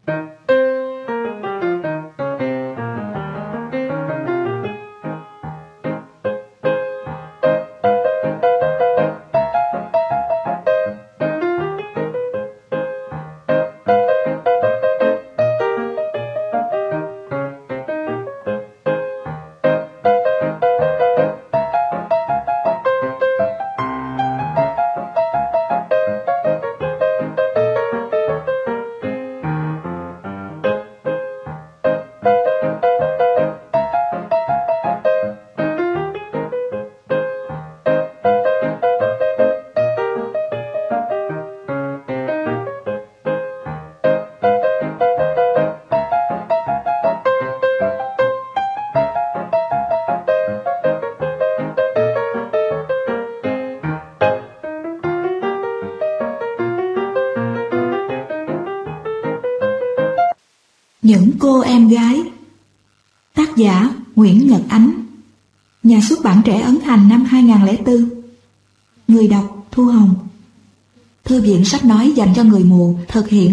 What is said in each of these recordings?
Những cô em gái. Tác giả Nguyễn Nhật Ánh. Nhà xuất bản Trẻ Ấn Hành năm 2004. Người đọc Thu Hồng. Thư viện sách nói dành cho người mù thực hiện.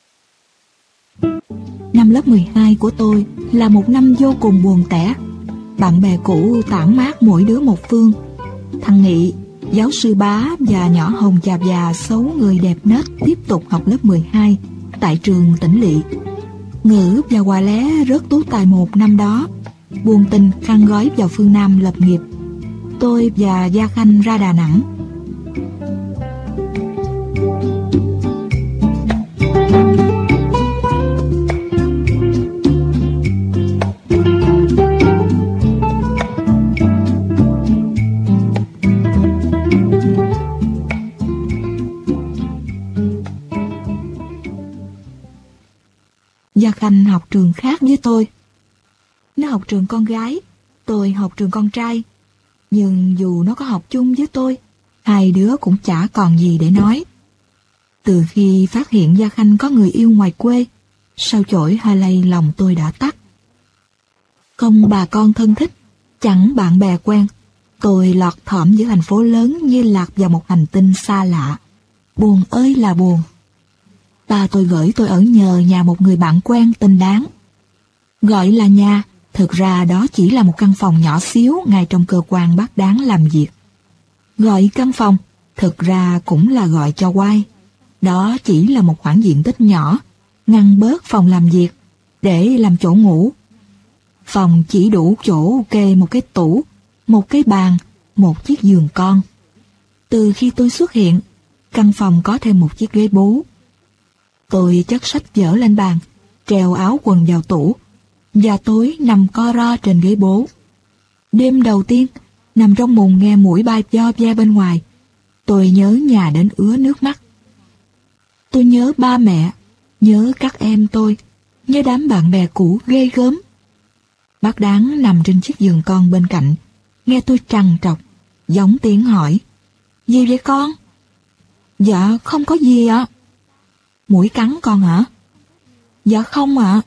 Năm lớp 12 của tôi là một năm vô cùng buồn tẻ. Bạn bè cũ tản mát mỗi đứa một phương. Thằng Nghị, giáo sư Bá và nhỏ Hồng chà già xấu người đẹp nết tiếp tục học lớp 12 tại trường Tỉnh Lỵ. Ngữ và Hòa Lé rớt tú tài một năm đó. Buồn tình khăn gói vào phương Nam lập nghiệp. Tôi và Gia Khanh ra Đà Nẵng. Gia Khanh học trường khác với tôi. Nó học trường con gái, tôi học trường con trai. Nhưng dù nó có học chung với tôi, hai đứa cũng chả còn gì để nói. Từ khi phát hiện Gia Khanh có người yêu ngoài quê, sao chổi hai lay lòng tôi đã tắt. Không bà con thân thích, chẳng bạn bè quen, tôi lọt thỏm giữa thành phố lớn như lạc vào một hành tinh xa lạ. Buồn ơi là buồn. Ba tôi gửi tôi ở nhờ nhà một người bạn quen tên Đáng. Gọi là nhà, thực ra đó chỉ là một căn phòng nhỏ xíu ngay trong cơ quan bác Đáng làm việc. Gọi căn phòng, thực ra cũng là gọi cho quay. Đó chỉ là một khoảng diện tích nhỏ, ngăn bớt phòng làm việc, để làm chỗ ngủ. Phòng chỉ đủ chỗ kê một cái tủ, một cái bàn, một chiếc giường con. Từ khi tôi xuất hiện, căn phòng có thêm một chiếc ghế bố. Tôi chất sách vở lên bàn, treo áo quần vào tủ, và tối nằm co ro trên ghế bố. Đêm đầu tiên, nằm trong mùng nghe muỗi bay vo ve bên ngoài, tôi nhớ nhà đến ứa nước mắt. Tôi nhớ ba mẹ, nhớ các em tôi, nhớ đám bạn bè cũ ghê gớm. Bác Đáng nằm trên chiếc giường con bên cạnh, nghe tôi trằn trọc, gióng tiếng hỏi: "Gì vậy con?" "Dạ không có gì ạ." "Muỗi cắn con hả?" "Dạ không ạ."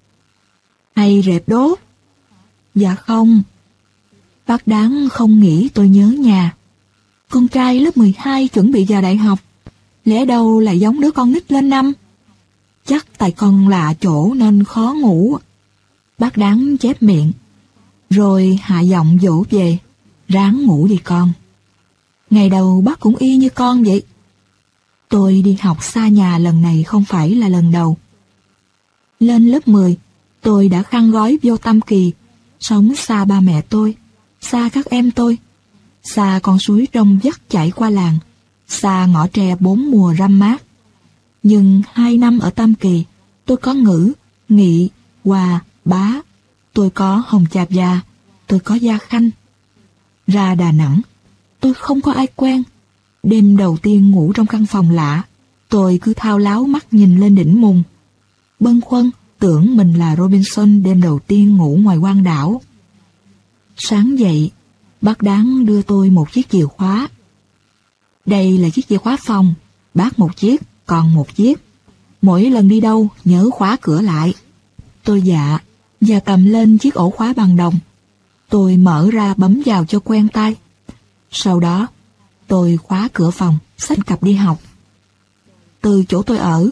"Hay rệp đốt?" "Dạ không." Bác Đáng không nghĩ tôi nhớ nhà. Con trai lớp 12 chuẩn bị vào đại học, lẽ đâu lại giống đứa con nít lên năm. Chắc tại con lạ chỗ nên khó ngủ. Bác Đáng chép miệng, rồi hạ giọng dỗ về: "Ráng ngủ đi con." Ngày đầu bác cũng y như con vậy. Tôi đi học xa nhà lần này không phải là lần đầu. Lên lớp 10, tôi đã khăn gói vô Tam Kỳ, sống xa ba mẹ tôi, xa các em tôi, xa con suối rông vắt chảy qua làng, xa ngõ tre 4 mùa râm mát. Nhưng 2 năm ở Tam Kỳ, tôi có Ngữ, Nghị, Hòa, Bá, tôi có Hồng Chạp Già, tôi có Gia Khanh. Ra Đà Nẵng, tôi không có ai quen. Đêm đầu tiên ngủ trong căn phòng lạ, tôi cứ thao láo mắt nhìn lên đỉnh mùng, bâng khuâng tưởng mình là Robinson đêm đầu tiên ngủ ngoài hoang đảo. Sáng dậy, bác Đáng đưa tôi một chiếc chìa khóa. "Đây là chiếc chìa khóa phòng, bác một chiếc, còn một chiếc. Mỗi lần đi đâu nhớ khóa cửa lại." Tôi dạ, và cầm lên chiếc ổ khóa bằng đồng. Tôi mở ra bấm vào cho quen tay. Sau đó, tôi khóa cửa phòng, xách cặp đi học. Từ chỗ tôi ở,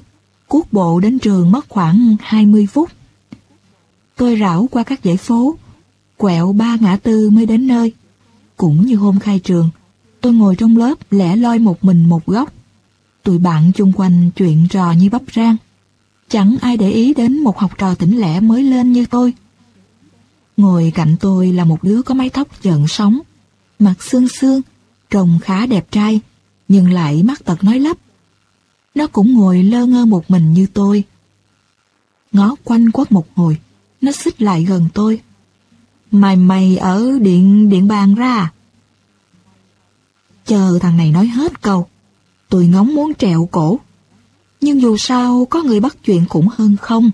Cuốc bộ đến trường mất khoảng 20 phút. Tôi rảo qua các dãy phố, quẹo 3 ngã tư mới đến nơi. Cũng như hôm khai trường, tôi ngồi trong lớp lẻ loi một mình một góc. Tụi bạn chung quanh chuyện trò như bắp rang. Chẳng ai để ý đến một học trò tỉnh lẻ mới lên như tôi. Ngồi cạnh tôi là một đứa có mái tóc trợn sóng, mặt xương xương, trông khá đẹp trai, nhưng lại mắc tật nói lắp. Nó cũng ngồi lơ ngơ một mình như tôi. Ngó quanh quất một hồi, nó xích lại gần tôi. Mày ở điện bàn ra à? Chờ thằng này nói hết câu, tôi ngóng muốn trẹo cổ. Nhưng dù sao có người bắt chuyện cũng hơn không.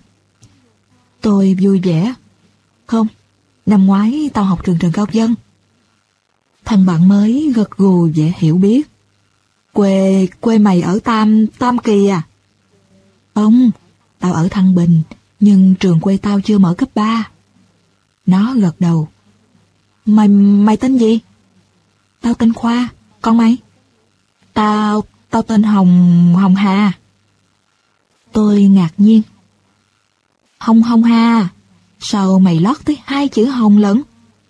Tôi vui vẻ. Không, năm ngoái tao học trường Trần Cao Vân. Thằng bạn mới gật gù vẻ hiểu biết. Quê mày ở Tam Kỳ à? Không, tao ở Thăng Bình, nhưng trường quê tao chưa mở cấp 3. Nó gật đầu. Mày tên gì? Tao tên Khoa, còn mày? Tao tên Hồng Hà. Tôi ngạc nhiên. Hồng Hà, sao mày lót tới 2 chữ Hồng lận?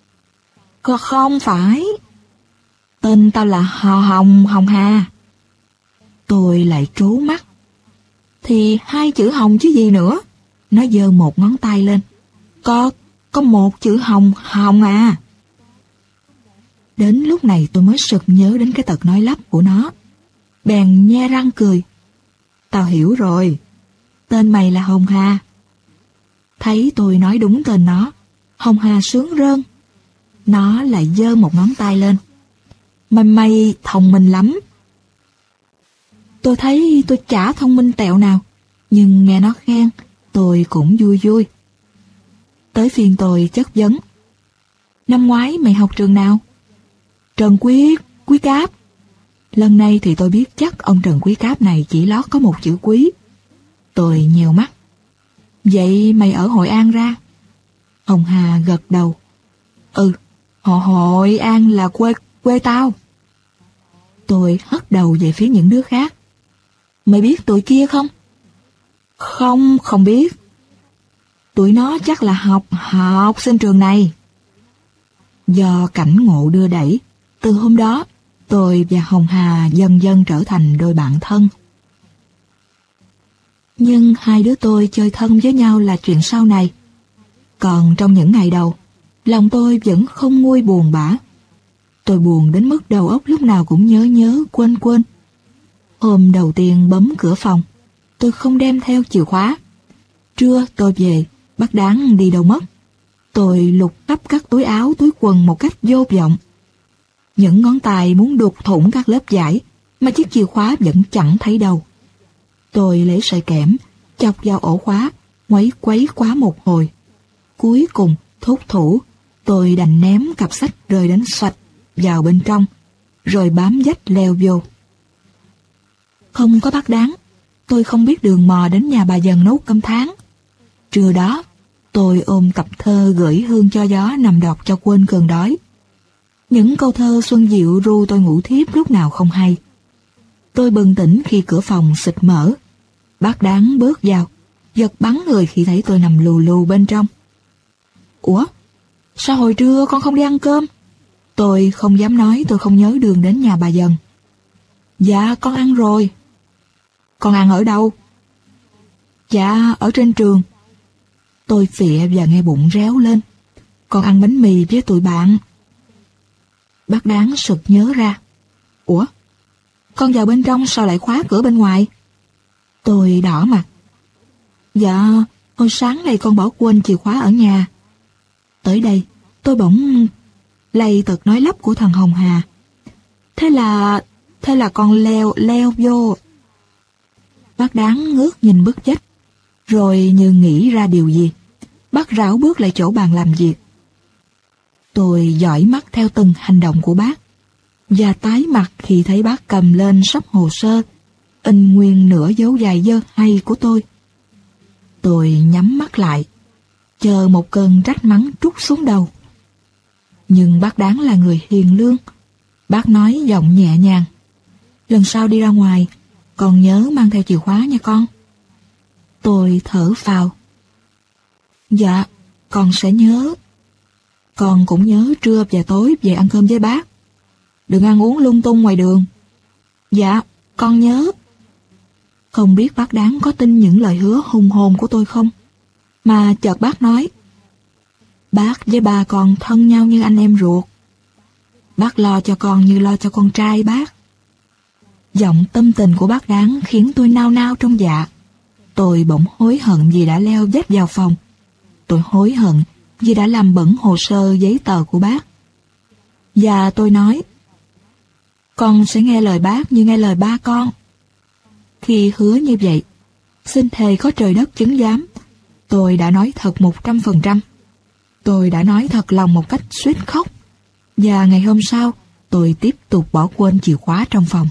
Không phải. Tên tao là Hồng Hà. Tôi lại trố mắt. Thì 2 chữ Hồng chứ gì nữa. Nó giơ một ngón tay lên. Có 1 chữ Hồng à. Đến lúc này tôi mới sực nhớ đến cái tật nói lắp của nó. Bèn nhe răng cười. Tao hiểu rồi. Tên mày là Hồng Hà. Thấy tôi nói đúng tên nó, Hồng Hà sướng rơn. Nó lại giơ một ngón tay lên. Mày thông minh lắm. Tôi thấy tôi chả thông minh tẹo nào, nhưng nghe nó khen, tôi cũng vui. Tới phiên tôi chất vấn. Năm ngoái mày học trường nào? Trần Quý Cáp. Lần này thì tôi biết chắc ông Trần Quý Cáp này chỉ lót có 1 chữ Quý. Tôi nhèo mắt. Vậy mày ở Hội An ra? Hồng Hà gật đầu. Ừ, Hội An là quê tao. Tôi hất đầu về phía những đứa khác. Mày biết tụi kia không? Không biết. Tụi nó chắc là học sinh trường này. Do cảnh ngộ đưa đẩy, từ hôm đó, tôi và Hồng Hà dần dần trở thành đôi bạn thân. Nhưng hai đứa tôi chơi thân với nhau là chuyện sau này. Còn trong những ngày đầu, lòng tôi vẫn không nguôi buồn bã. Tôi buồn đến mức đầu óc lúc nào cũng nhớ quên. Hôm đầu tiên bấm cửa phòng, tôi không đem theo chìa khóa. Trưa tôi về, bác Đáng đi đâu mất. Tôi lục khắp các túi áo, túi quần một cách vô vọng. Những ngón tay muốn đục thủng các lớp vải, mà chiếc chìa khóa vẫn chẳng thấy đâu. Tôi lấy sợi kẽm, chọc vào ổ khóa, ngoáy quấy quá một hồi. Cuối cùng, thúc thủ, tôi đành ném cặp sách rơi đánh xoạch vào bên trong, rồi bám dách leo vô. Không có bác Đáng, tôi không biết đường mò đến nhà bà Dần nấu cơm tháng. Trưa đó, tôi ôm tập thơ gửi hương cho gió nằm đọc cho quên cơn đói. Những câu thơ xuân diệu ru tôi ngủ thiếp lúc nào không hay. Tôi bừng tỉnh khi cửa phòng xịt mở. Bác Đáng bước vào, giật bắn người khi thấy tôi nằm lù lù bên trong. Ủa? Sao hồi trưa con không đi ăn cơm? Tôi không dám nói tôi không nhớ đường đến nhà bà Dần. Dạ, con ăn rồi. Con ăn ở đâu? Dạ, ở trên trường. Tôi phịa và nghe bụng réo lên. Con ăn bánh mì với tụi bạn. Bác Đáng sực nhớ ra. Ủa? Con vào bên trong sao lại khóa cửa bên ngoài? Tôi đỏ mặt. Dạ, hồi sáng nay con bỏ quên chìa khóa ở nhà. Tới đây, tôi bỗng lay tật nói lắp của thằng Hồng Hà. Thế là con leo vô. Bác Đáng ngước nhìn bức vách, rồi như nghĩ ra điều gì, bác rảo bước lại chỗ bàn làm việc. Tôi dõi mắt theo từng hành động của bác, và tái mặt khi thấy bác cầm lên sắp hồ sơ, in nguyên nửa dấu dài dơ hay của tôi. Tôi nhắm mắt lại, chờ một cơn trách mắng trút xuống đầu. Nhưng bác Đáng là người hiền lương. Bác nói giọng nhẹ nhàng. Lần sau đi ra ngoài, con nhớ mang theo chìa khóa nha con. Tôi thở phào. Dạ, con sẽ nhớ. Con cũng nhớ trưa và tối về ăn cơm với bác. Đừng ăn uống lung tung ngoài đường. Dạ, con nhớ. Không biết bác Đáng có tin những lời hứa hùng hồn của tôi không? Mà chợt bác nói, bác với ba con thân nhau như anh em ruột. Bác lo cho con như lo cho con trai bác. Giọng tâm tình của bác Đáng khiến tôi nao nao trong dạ. Tôi bỗng hối hận vì đã leo dép vào phòng. Tôi hối hận vì đã làm bẩn hồ sơ giấy tờ của bác. Và tôi nói, con sẽ nghe lời bác như nghe lời ba con. Khi hứa như vậy, xin thề có trời đất chứng giám, tôi đã nói thật 100%. Tôi đã nói thật lòng một cách suýt khóc. Và ngày hôm sau, tôi tiếp tục bỏ quên chìa khóa trong phòng.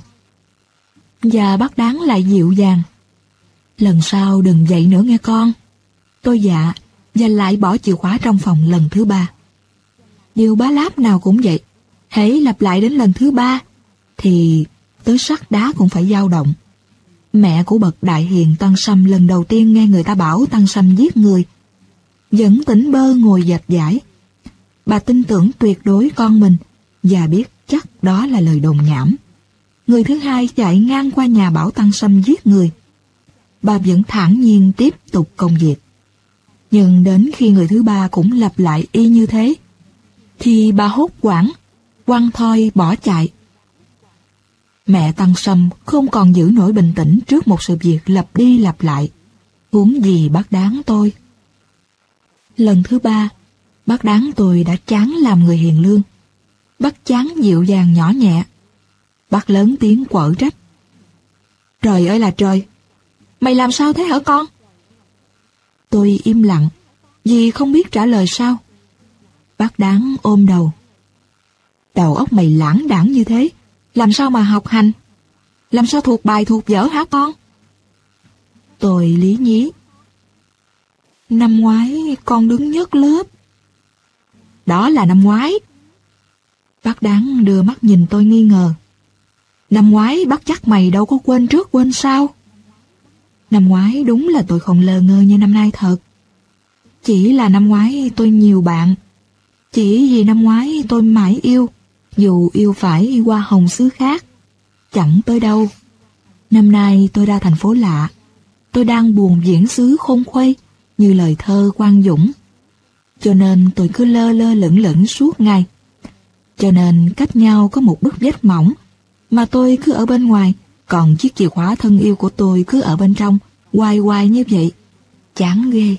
Và bác Đáng lại dịu dàng. Lần sau đừng vậy nữa nghe con. Tôi dạ, và lại bỏ chìa khóa trong phòng lần thứ 3. Điều bá láp nào cũng vậy. Hễ lặp lại đến lần thứ 3, thì tới sắt đá cũng phải dao động. Mẹ của bậc đại hiền Tăng Sâm lần đầu tiên nghe người ta bảo Tăng Sâm giết người, vẫn tỉnh bơ ngồi dệt dãi. Bà tin tưởng tuyệt đối con mình và biết chắc đó là lời đồn nhảm. Người thứ hai chạy ngang qua nhà bảo Tăng Sâm giết người. Bà vẫn thản nhiên tiếp tục công việc. Nhưng đến khi người thứ 3 cũng lặp lại y như thế, thì bà hốt hoảng, quăng thoi bỏ chạy. Mẹ Tăng Sâm không còn giữ nổi bình tĩnh trước một sự việc lặp đi lặp lại, huống gì bác Đáng tôi. Lần thứ 3, bác Đáng tôi đã chán làm người hiền lương. Bác chán dịu dàng nhỏ nhẹ. Bác lớn tiếng quở trách. Trời ơi là trời! Mày làm sao thế hả con? Tôi im lặng, vì không biết trả lời sao. Bác Đáng ôm đầu. Đầu óc mày lãng đãng như thế, làm sao mà học hành? Làm sao thuộc bài thuộc vở hả con? Tôi lý nhí. Năm ngoái con đứng nhất lớp. Đó là năm ngoái. Bác Đáng đưa mắt nhìn tôi nghi ngờ. Năm ngoái bác chắc mày đâu có quên trước quên sau. Năm ngoái đúng là tôi không lơ ngơ như năm nay thật. Chỉ là năm ngoái tôi nhiều bạn. Chỉ vì năm ngoái tôi mãi yêu, dù yêu phải hoa hồng xứ khác. Chẳng tới đâu. Năm nay tôi ra thành phố lạ. Tôi đang buồn diễn xứ khôn khuây, như lời thơ Quang Dũng. Cho nên tôi cứ lơ lơ lửng lửng suốt ngày. Cho nên cách nhau có một bức vách mỏng, mà tôi cứ ở bên ngoài, còn chiếc chìa khóa thân yêu của tôi cứ ở bên trong, hoài hoài như vậy. Chán ghê.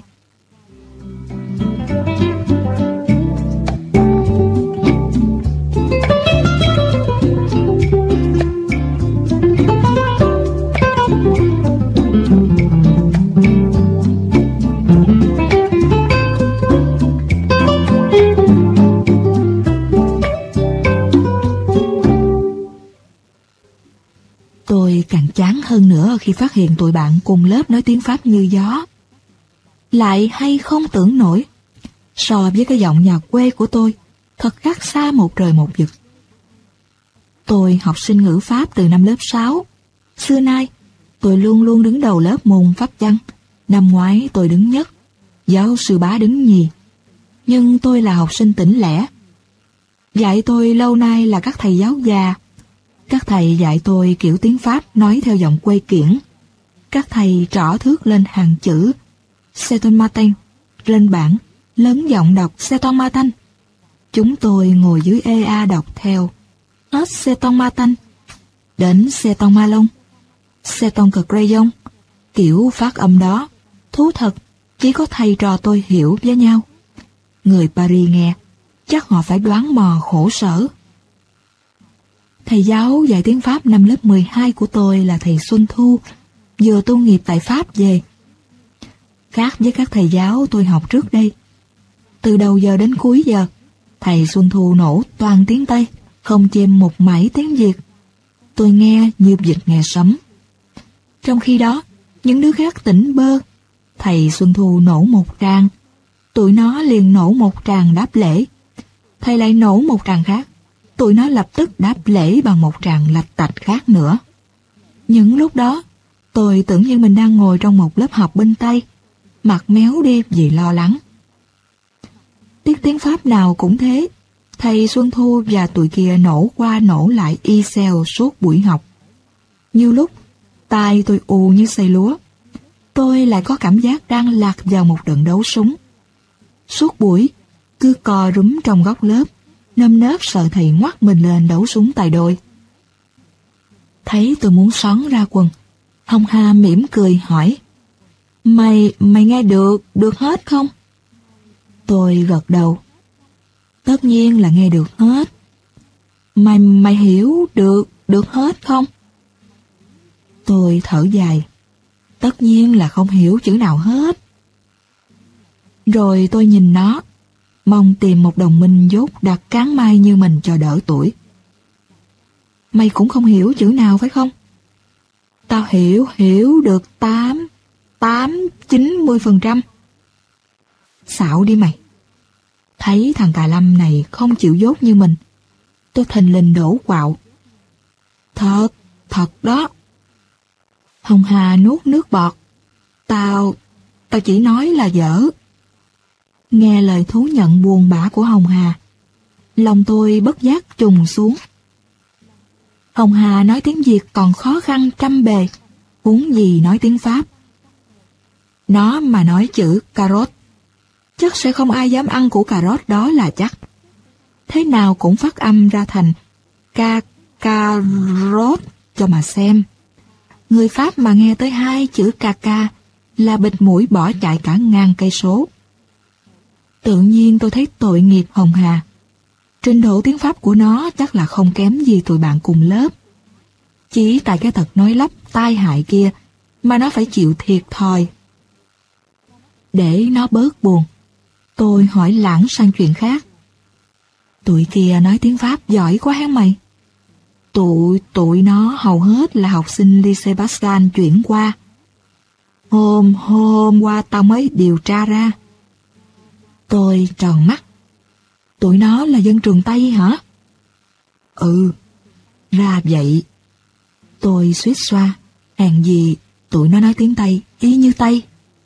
Tôi càng chán hơn nữa khi phát hiện tụi bạn cùng lớp nói tiếng Pháp như gió. Lại hay không tưởng nổi, so với cái giọng nhà quê của tôi, thật khác xa một trời một vực. Tôi học sinh ngữ Pháp từ năm lớp 6. Xưa nay, tôi luôn luôn đứng đầu lớp môn Pháp văn. Năm ngoái tôi đứng nhất, giáo sư Bá đứng nhì. Nhưng tôi là học sinh tỉnh lẻ. Dạy tôi lâu nay là các thầy giáo già. Các thầy dạy tôi kiểu tiếng Pháp nói theo giọng quê kiển. Các thầy trỏ thước lên hàng chữ C'est ton matin lên bảng, lớn giọng đọc C'est ton matin. Chúng tôi ngồi dưới EA đọc theo hết C'est ton matin đến C'est ton malon, C'est ton crayon. Kiểu phát âm đó, thú thật, chỉ có thầy trò tôi hiểu với nhau. Người Paris nghe, chắc họ phải đoán mò khổ sở. Thầy giáo dạy tiếng Pháp năm lớp 12 của tôi là thầy Xuân Thu, vừa tu nghiệp tại Pháp về. Khác với các thầy giáo tôi học trước đây. Từ đầu giờ đến cuối giờ, thầy Xuân Thu nổ toàn tiếng Tây, không chêm một mảy tiếng Việt. Tôi nghe như vịt nghe sấm. Trong khi đó, những đứa khác tỉnh bơ. Thầy Xuân Thu nổ một tràng, tụi nó liền nổ một tràng đáp lễ. Thầy lại nổ một tràng khác, tụi nó lập tức đáp lễ bằng một tràng lạch tạch khác nữa. Những lúc đó, Tôi tưởng như mình đang ngồi trong một lớp học bên Tây, mặt méo đi vì lo lắng. Tiết tiếng Pháp nào cũng thế, thầy Xuân Thu và tụi kia nổ qua nổ lại y xèo suốt buổi học. Nhiều lúc, tai tôi ù như xây lúa. Tôi lại có cảm giác đang lạc vào một trận đấu súng. Suốt buổi, cứ co rúm trong góc lớp, nơm nớp sợ thầy ngoắt mình lên đấu súng tài đôi. Thấy tôi muốn xón ra quần, Hồng Hà mỉm cười hỏi, Mày nghe được hết không? Tôi gật đầu. Tất nhiên là nghe được hết. Mày hiểu được hết không? Tôi thở dài. Tất nhiên là không hiểu chữ nào hết. Rồi tôi nhìn nó, mong tìm một đồng minh dốt đặt cán mai như mình cho đỡ tuổi. Mày cũng không hiểu chữ nào phải không? Tao hiểu được 90%. Xạo đi mày. Thấy thằng Cà Lâm này không chịu dốt như mình, tôi thình lình đổ quạo. Thật đó. Hồng Hà nuốt nước bọt. Tao chỉ nói là dở. Nghe lời thú nhận buồn bã của Hồng Hà, lòng tôi bất giác trùng xuống. Hồng Hà nói tiếng Việt còn khó khăn trăm bề, huống gì nói tiếng Pháp. Nó mà nói chữ cà rốt, chắc sẽ không ai dám ăn củ cà rốt đó là chắc. Thế nào cũng phát âm ra thành cà rốt cho mà xem. Người Pháp mà nghe tới hai chữ ca là bịt mũi bỏ chạy cả ngàn cây số. Tự nhiên tôi thấy tội nghiệp Hồng Hà. Trình độ tiếng Pháp của nó chắc là không kém gì tụi bạn cùng lớp. Chỉ tại cái tật nói lắp tai hại kia mà nó phải chịu thiệt thòi. Để nó bớt buồn, tôi hỏi lảng sang chuyện khác. Tụi kia nói tiếng Pháp giỏi quá hả mày? Tụi nó hầu hết là học sinh Lycée Pascal chuyển qua. Hôm qua tao mới điều tra ra. Tôi tròn mắt. Tụi nó là dân trường Tây hả? Ừ, ra vậy. Tôi suýt xoa, hèn gì tụi nó nói tiếng Tây y như Tây.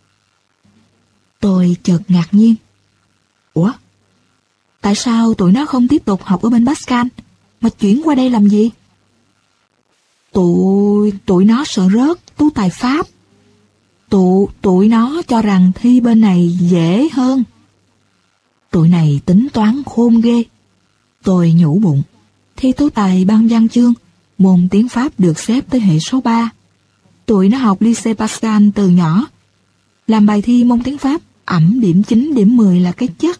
Tôi chợt ngạc nhiên. Ủa? Tại sao tụi nó không tiếp tục học ở bên Pascal mà chuyển qua đây làm gì? Tụi nó sợ rớt tú tài Pháp. Tụi nó cho rằng thi bên này dễ hơn. Tụi này tính toán khôn ghê. Tôi nhủ bụng, thi tú tài ban văn chương, môn tiếng Pháp được xếp tới hệ số 3. Tụi nó học Lycée Pascal từ nhỏ. Làm bài thi môn tiếng Pháp, ẵm điểm 9, điểm 10 là cái chắc.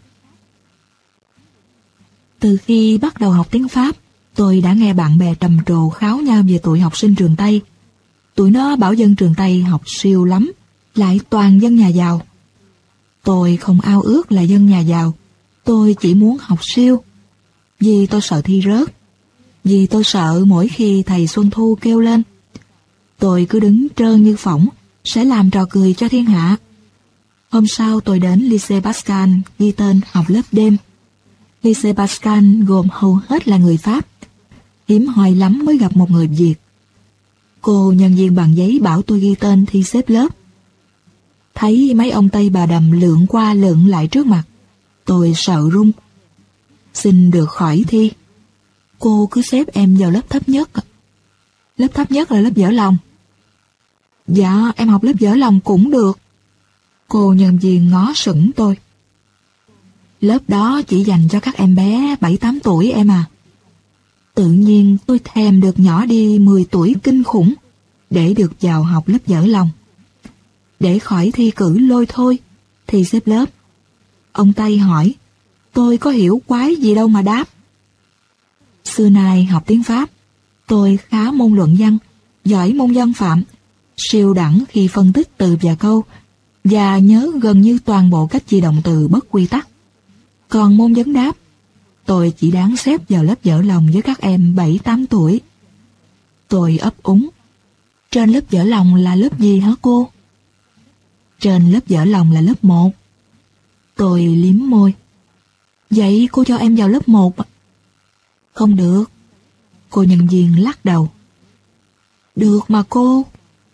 Từ khi bắt đầu học tiếng Pháp, tôi đã nghe bạn bè trầm trồ kháo nhau về tụi học sinh trường Tây. Tụi nó bảo dân trường Tây học siêu lắm, lại toàn dân nhà giàu. Tôi không ao ước là dân nhà giàu, tôi chỉ muốn học siêu. Vì tôi sợ thi rớt, vì tôi sợ mỗi khi thầy Xuân Thu kêu lên, tôi cứ đứng trơn như phỏng, sẽ làm trò cười cho thiên hạ. Hôm sau tôi đến Lycée Pascal ghi tên học lớp đêm. Lycée Pascal gồm hầu hết là người Pháp. Hiếm hoi lắm mới gặp một người Việt. Cô nhân viên bằng giấy bảo tôi ghi tên thi xếp lớp. Thấy mấy ông Tây bà Đầm lượn qua lượn lại trước mặt, tôi sợ run. Xin được khỏi thi. Cô cứ xếp em vào lớp thấp nhất. Lớp thấp nhất là lớp dở lòng. Dạ, em học lớp dở lòng cũng được. Cô nhân viên ngó sững tôi. Lớp đó chỉ dành cho các em bé 7-8 tuổi em à. Tự nhiên tôi thèm được nhỏ đi 10 tuổi kinh khủng để được vào học lớp dở lòng. Để khỏi thi cử lôi thôi, thì xếp lớp. Ông Tây hỏi, tôi có hiểu quái gì đâu mà đáp. Xưa nay học tiếng Pháp, tôi khá môn luận văn, giỏi môn văn phạm, siêu đẳng khi phân tích từ và câu, và nhớ gần như toàn bộ cách chia động từ bất quy tắc. Còn môn vấn đáp, tôi chỉ đáng xếp vào lớp dở lòng với các em 7-8 tuổi. Tôi ấp úng. Trên lớp dở lòng là lớp gì hả cô? Trên lớp dở lòng là lớp 1. Tôi liếm môi. Vậy cô cho em vào lớp 1. Không được. Cô nhân viên lắc đầu. Được mà cô.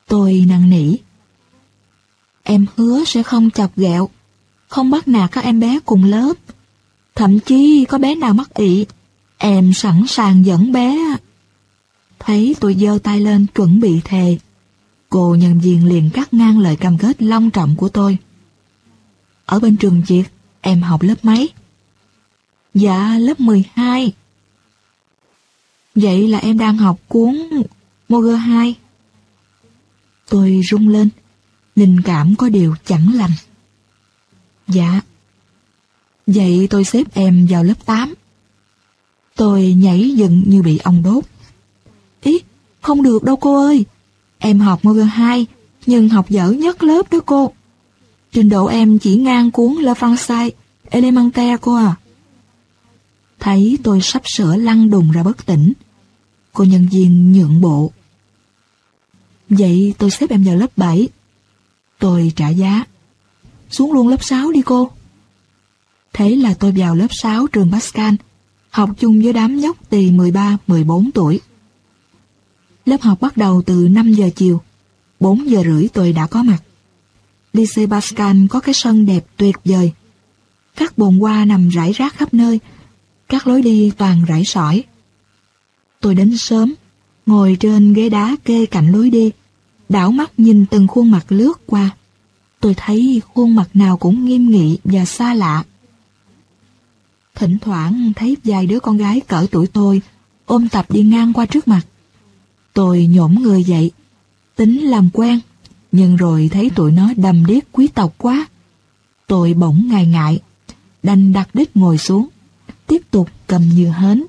Tôi năn nỉ. Em hứa sẽ không chọc ghẹo, không bắt nạt các em bé cùng lớp. Thậm chí có bé nào mắc ị, em sẵn sàng dẫn bé. Thấy tôi giơ tay lên chuẩn bị thề, cô nhân viên liền cắt ngang lời cam kết long trọng của tôi. Ở bên trường Việt, em học lớp mấy? Dạ, lớp 12. Vậy là em đang học cuốn Moger 2. Tôi rung lên, linh cảm có điều chẳng lành. Dạ. Vậy tôi xếp em vào lớp 8. Tôi nhảy dựng như bị ong đốt. Ý, không được đâu cô ơi. Em học Moger 2, nhưng học dở nhất lớp đó cô. Trình độ em chỉ ngang cuốn Le Français Élémentaire cô à. Thấy tôi sắp sửa lăn đùng ra bất tỉnh, cô nhân viên nhượng bộ. Vậy tôi xếp em vào lớp 7. Tôi trả giá. Xuống luôn lớp 6 đi cô. Thế là tôi vào lớp 6 trường Pascal, học chung với đám nhóc tì 13-14 tuổi. Lớp học bắt đầu từ 5 giờ chiều, 4 giờ rưỡi tôi đã có mặt. Lycée Pascal có cái sân đẹp tuyệt vời. Các bồn hoa nằm rải rác khắp nơi, các lối đi toàn rải sỏi. Tôi đến sớm, ngồi trên ghế đá kê cạnh lối đi, đảo mắt nhìn từng khuôn mặt lướt qua. Tôi thấy khuôn mặt nào cũng nghiêm nghị và xa lạ. Thỉnh thoảng thấy vài đứa con gái cỡ tuổi tôi ôm tập đi ngang qua trước mặt. Tôi nhổm người dậy, tính làm quen, nhưng rồi thấy tụi nó đầm điếc quý tộc quá. Tôi bỗng ngại ngại, đành đặt đít ngồi xuống, tiếp tục cầm như hến.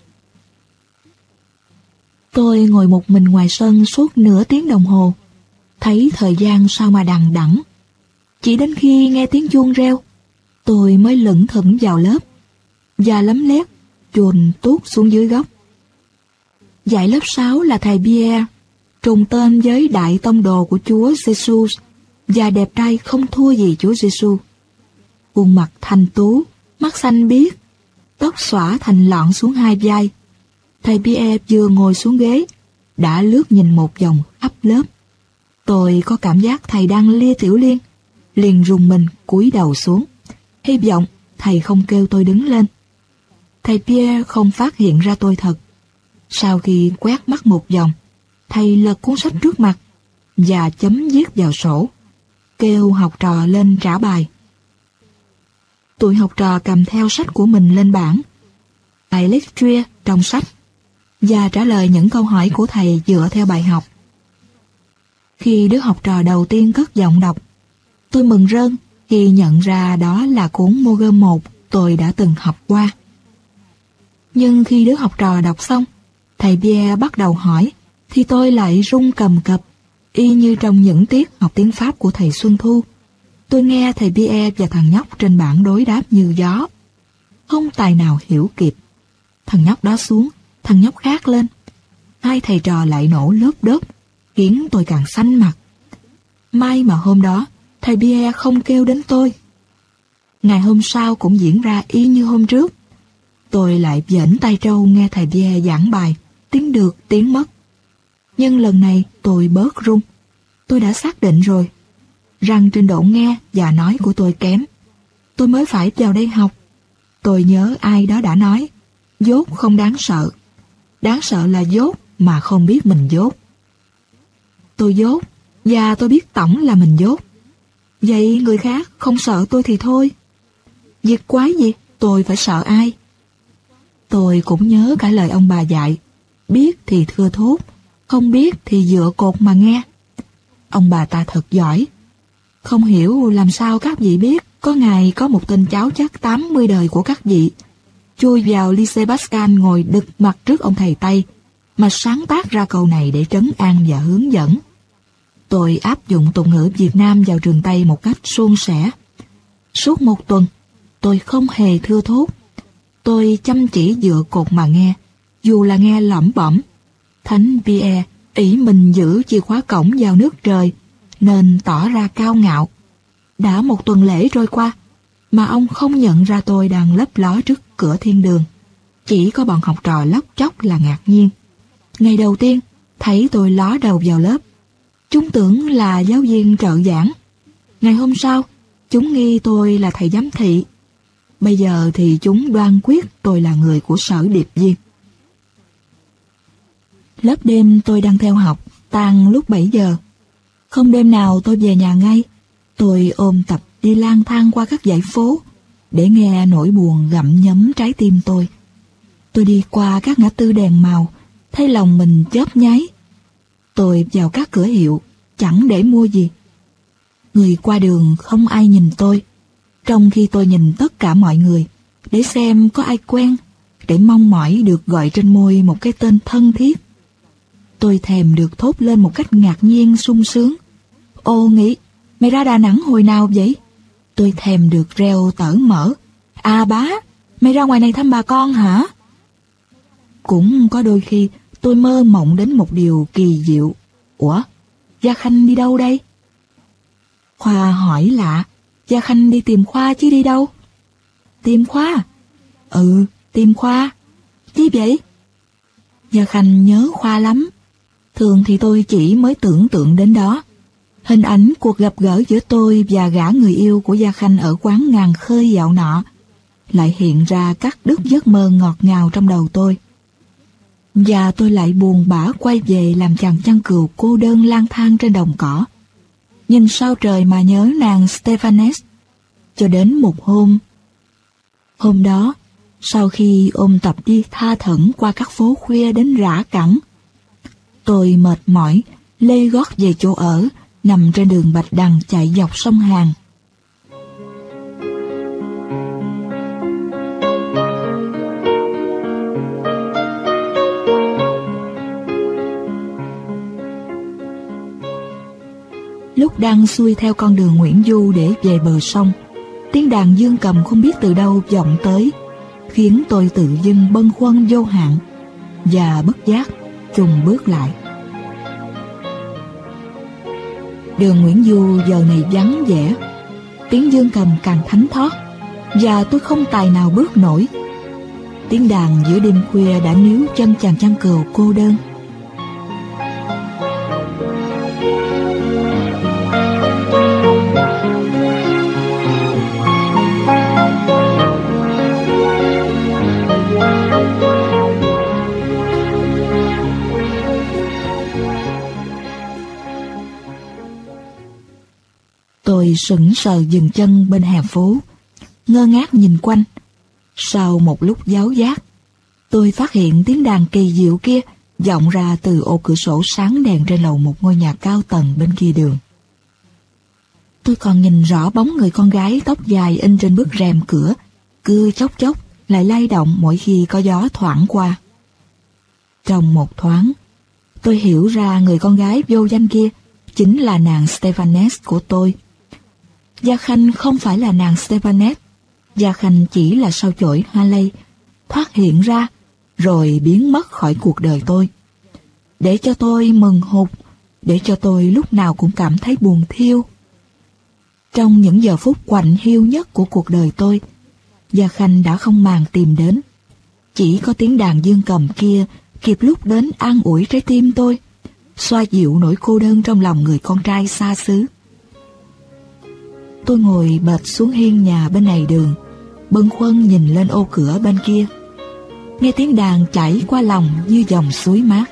Tôi ngồi một mình ngoài sân suốt nửa tiếng đồng hồ, thấy thời gian sao mà đằng đẵng. Chỉ đến khi nghe tiếng chuông reo, tôi mới lững thững vào lớp, và lấm lét chuồn tuốt xuống dưới góc. Dạy lớp 6 là thầy Pierre, trùng tên với đại tông đồ của Chúa Giêsu, và đẹp trai không thua gì Chúa Giêsu. Khuôn mặt thanh tú, mắt xanh biếc, tóc xõa thành lọn xuống hai vai. Thầy Pierre vừa ngồi xuống ghế, đã lướt nhìn một vòng khắp lớp. Tôi có cảm giác thầy đang lia tiểu liên, liền rùng mình cúi đầu xuống, hy vọng thầy không kêu tôi đứng lên. Thầy Pierre không phát hiện ra tôi thật. Sau khi quét mắt một vòng, thầy lật cuốn sách trước mặt và chấm viết vào sổ, kêu học trò lên trả bài. Tụi học trò cầm theo sách của mình lên bảng, bài lecture trong sách, và trả lời những câu hỏi của thầy dựa theo bài học. Khi đứa học trò đầu tiên cất giọng đọc, tôi mừng rơn khi nhận ra đó là cuốn Moger 1 tôi đã từng học qua. Nhưng khi đứa học trò đọc xong, thầy Pierre bắt đầu hỏi, thì tôi lại run cầm cập, y như trong những tiết học tiếng Pháp của thầy Xuân Thu. Tôi nghe thầy Pierre và thằng nhóc trên bảng đối đáp như gió, không tài nào hiểu kịp. Thằng nhóc đó xuống, thằng nhóc khác lên. Hai thầy trò lại nổ lớp đớp, khiến tôi càng xanh mặt. May mà hôm đó, thầy Pierre không kêu đến tôi. Ngày hôm sau cũng diễn ra y như hôm trước. Tôi lại vểnh tai trâu nghe thầy Pierre giảng bài, tiếng được tiếng mất. Nhưng lần này tôi bớt run. Tôi đã xác định rồi, rằng trình độ nghe và nói của tôi kém. Tôi mới phải vào đây học. Tôi nhớ ai đó đã nói, dốt không đáng sợ. Đáng sợ là dốt mà không biết mình dốt. Tôi dốt, và tôi biết tổng là mình dốt. Vậy người khác không sợ tôi thì thôi. Việc quái gì, tôi phải sợ ai? Tôi cũng nhớ cả lời ông bà dạy, biết thì thưa thốt, không biết thì dựa cột mà nghe. Ông bà ta thật giỏi. Không hiểu làm sao các vị biết, có ngày có một tên cháu chắc 80 đời của các vị chui vào Lycée Pascal ngồi đực mặt trước ông thầy Tây, mà sáng tác ra câu này để trấn an và hướng dẫn. Tôi áp dụng tục ngữ Việt Nam vào trường Tây một cách suôn sẻ. Suốt một tuần, tôi không hề thưa thốt. Tôi chăm chỉ dựa cột mà nghe, dù là nghe lẩm bẩm. Thánh Pierre ỷ mình giữ chìa khóa cổng vào nước trời, nên tỏ ra cao ngạo. Đã một tuần lễ trôi qua, mà ông không nhận ra tôi đang lấp ló trước cửa thiên đường. Chỉ có bọn học trò lóc chóc là ngạc nhiên. Ngày đầu tiên, thấy tôi ló đầu vào lớp, Chúng tưởng là giáo viên trợ giảng. Ngày hôm sau, chúng nghi tôi là thầy giám thị. Bây giờ thì chúng đoan quyết tôi là người của sở điệp viên. Lớp đêm tôi đang theo học, tan lúc 7 giờ. Không đêm nào tôi về nhà ngay. Tôi ôm tập đi lang thang qua các dãy phố để nghe nỗi buồn gặm nhấm trái tim tôi. Tôi đi qua các ngã tư đèn màu, thấy lòng mình chớp nháy. Tôi vào các cửa hiệu, chẳng để mua gì. Người qua đường không ai nhìn tôi, trong khi tôi nhìn tất cả mọi người, để xem có ai quen, để mong mỏi được gọi trên môi một cái tên thân thiết. Tôi thèm được thốt lên một cách ngạc nhiên sung sướng: "Ô Nghị, mày ra Đà Nẵng hồi nào vậy?" Tôi thèm được reo tở mở: "À bá, mày ra ngoài này thăm bà con hả?" Cũng có đôi khi tôi mơ mộng đến một điều kỳ diệu: "Ủa, Gia Khanh đi đâu đây?" Khoa hỏi lạ: "Gia Khanh đi tìm Khoa chứ đi đâu?" "Tìm Khoa?" "Ừ, tìm Khoa." "Chi vậy?" Gia Khanh nhớ Khoa lắm. Thường thì tôi chỉ mới tưởng tượng đến đó. Hình ảnh cuộc gặp gỡ giữa tôi và gã người yêu của Gia Khanh ở quán Ngàn Khơi dạo nọ lại hiện ra cắt đứt giấc mơ ngọt ngào trong đầu tôi. Và tôi lại buồn bã quay về làm chàng chăn cừu cô đơn lang thang trên đồng cỏ, nhìn sao trời mà nhớ nàng Stephanes. Cho đến một hôm đó, sau khi ôm tập đi tha thẩn qua các phố khuya đến rã cẳng, tôi mệt mỏi lê gót về chỗ ở nằm trên đường Bạch Đằng chạy dọc sông Hàn. Lúc đang xuôi theo con đường Nguyễn Du để về bờ sông, tiếng đàn dương cầm không biết từ đâu vọng tới, khiến tôi tự dưng bâng khuâng vô hạn và bất giác chùng bước lại. Đường Nguyễn Du giờ này vắng vẻ, tiếng dương cầm càng thánh thót và tôi không tài nào bước nổi. Tiếng đàn giữa đêm khuya đã níu chân chàng chăn cừu cô đơn. Tôi sững sờ dừng chân bên hè phố, ngơ ngác nhìn quanh. Sau một lúc giáo giác, tôi phát hiện tiếng đàn kỳ diệu kia vọng ra từ ô cửa sổ sáng đèn trên lầu một ngôi nhà cao tầng bên kia đường. Tôi còn nhìn rõ bóng người con gái tóc dài in trên bức rèm cửa, cứ chốc chốc lại lay động mỗi khi có gió thoảng qua. Trong một thoáng, tôi hiểu ra người con gái vô danh kia chính là nàng Stephanes của tôi. Gia Khanh không phải là nàng Stephanes. Gia Khanh chỉ là sao chổi Halley thoát hiện ra rồi biến mất khỏi cuộc đời tôi, để cho tôi mừng hụt, để cho tôi lúc nào cũng cảm thấy buồn thiêu. Trong những giờ phút quạnh hiu nhất của cuộc đời tôi, Gia Khanh đã không màng tìm đến. Chỉ có tiếng đàn dương cầm kia kịp lúc đến an ủi trái tim tôi, xoa dịu nỗi cô đơn trong lòng người con trai xa xứ. Tôi ngồi bệt xuống hiên nhà bên này đường, bâng khuâng nhìn lên ô cửa bên kia, nghe tiếng đàn chảy qua lòng như dòng suối mát.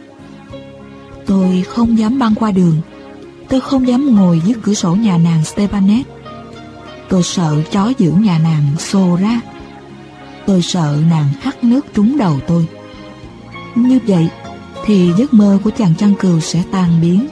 Tôi không dám băng qua đường, tôi không dám ngồi dưới cửa sổ nhà nàng Stephanes. Tôi sợ chó giữ nhà nàng xô ra, tôi sợ nàng hắt nước trúng đầu tôi. Như vậy thì giấc mơ của chàng chăn cừu sẽ tan biến.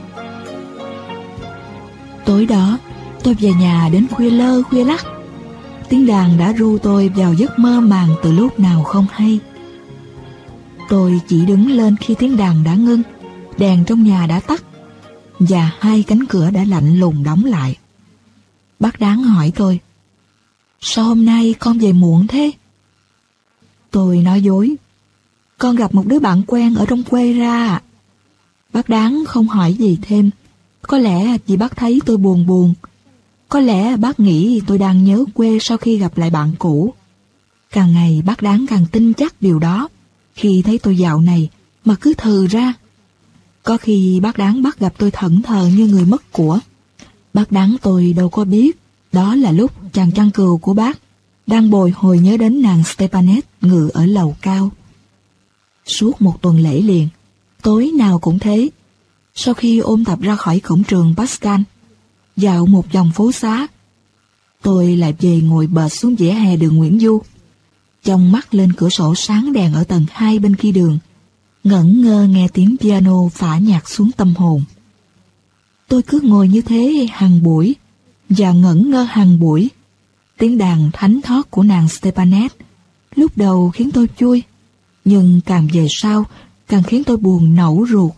Tối đó tôi về nhà đến khuya lơ khuya lắc. Tiếng đàn đã ru tôi vào giấc mơ màng từ lúc nào không hay. Tôi chỉ đứng lên khi tiếng đàn đã ngưng, đèn trong nhà đã tắt và hai cánh cửa đã lạnh lùng đóng lại. Bác Đáng hỏi tôi: "Sao hôm nay con về muộn thế?" Tôi nói dối: "Con gặp một đứa bạn quen ở trong quê ra." Bác Đáng không hỏi gì thêm. Có lẽ vì bác thấy tôi buồn buồn. Có lẽ bác nghĩ tôi đang nhớ quê sau khi gặp lại bạn cũ. Càng ngày bác Đáng càng tin chắc điều đó khi thấy tôi dạo này mà cứ thừ ra. Có khi bác đáng bắt gặp tôi thẫn thờ như người mất của. Bác đáng tôi đâu có biết, đó là lúc chàng chăn cừu của bác đang bồi hồi nhớ đến nàng Stepanet ngự ở lầu cao. Suốt một tuần lễ liền, tối nào cũng thế. Sau khi ôn tập ra khỏi cổng trường Pascal, dạo một vòng phố xá, tôi lại về ngồi bệt xuống vỉa hè đường Nguyễn Du, chông mắt lên cửa sổ sáng đèn ở tầng 2 bên kia đường, ngẩn ngơ nghe tiếng piano phả nhạc xuống tâm hồn. Tôi cứ ngồi như thế hàng buổi, và ngẩn ngơ hàng buổi. Tiếng đàn thánh thót của nàng Stepanet lúc đầu khiến tôi vui, nhưng càng về sau càng khiến tôi buồn nẫu ruột.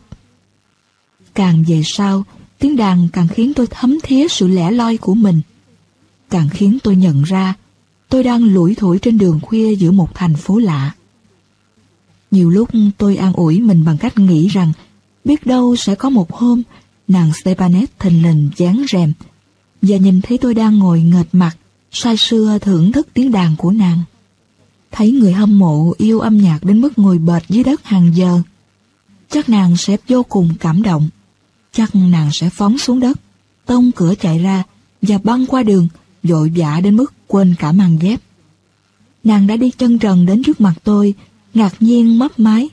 Càng về sau, tiếng đàn càng khiến tôi thấm thía sự lẻ loi của mình, càng khiến tôi nhận ra tôi đang lủi thủi trên đường khuya giữa một thành phố lạ. Nhiều lúc tôi an ủi mình bằng cách nghĩ rằng biết đâu sẽ có một hôm nàng Stepanet thình lình dán rèm và nhìn thấy tôi đang ngồi nghệt mặt say sưa thưởng thức tiếng đàn của nàng. Thấy người hâm mộ yêu âm nhạc đến mức ngồi bệt dưới đất hàng giờ, chắc nàng sẽ vô cùng cảm động. Chắc nàng sẽ phóng xuống đất, tông cửa chạy ra và băng qua đường, vội vã đến mức quên cả mang dép. Nàng đã đi chân trần đến trước mặt tôi, ngạc nhiên mấp máy.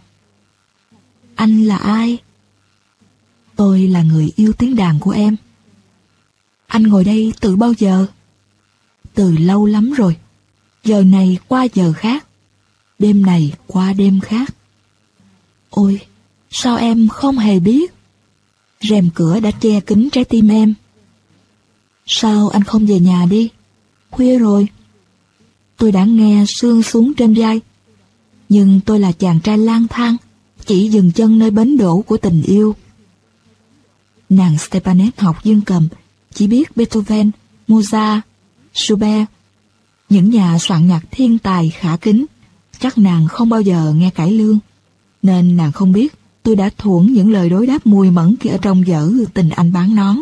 Anh là ai? Tôi là người yêu tiếng đàn của em. Anh ngồi đây từ bao giờ? Từ lâu lắm rồi. Giờ này qua giờ khác, đêm này qua đêm khác. Ôi, sao em không hề biết? Rèm cửa đã che kín trái tim em. Sao anh không về nhà đi? Khuya rồi. Tôi đã nghe sương xuống trên vai, nhưng tôi là chàng trai lang thang, chỉ dừng chân nơi bến đỗ của tình yêu. Nàng Stepanet học dương cầm, chỉ biết Beethoven, Mozart, Schubert, những nhà soạn nhạc thiên tài khả kính. Chắc nàng không bao giờ nghe cải lương, nên nàng không biết tôi đã thuẫn những lời đối đáp mùi mẫn kia ở trong vở Tình Anh Bán Nón.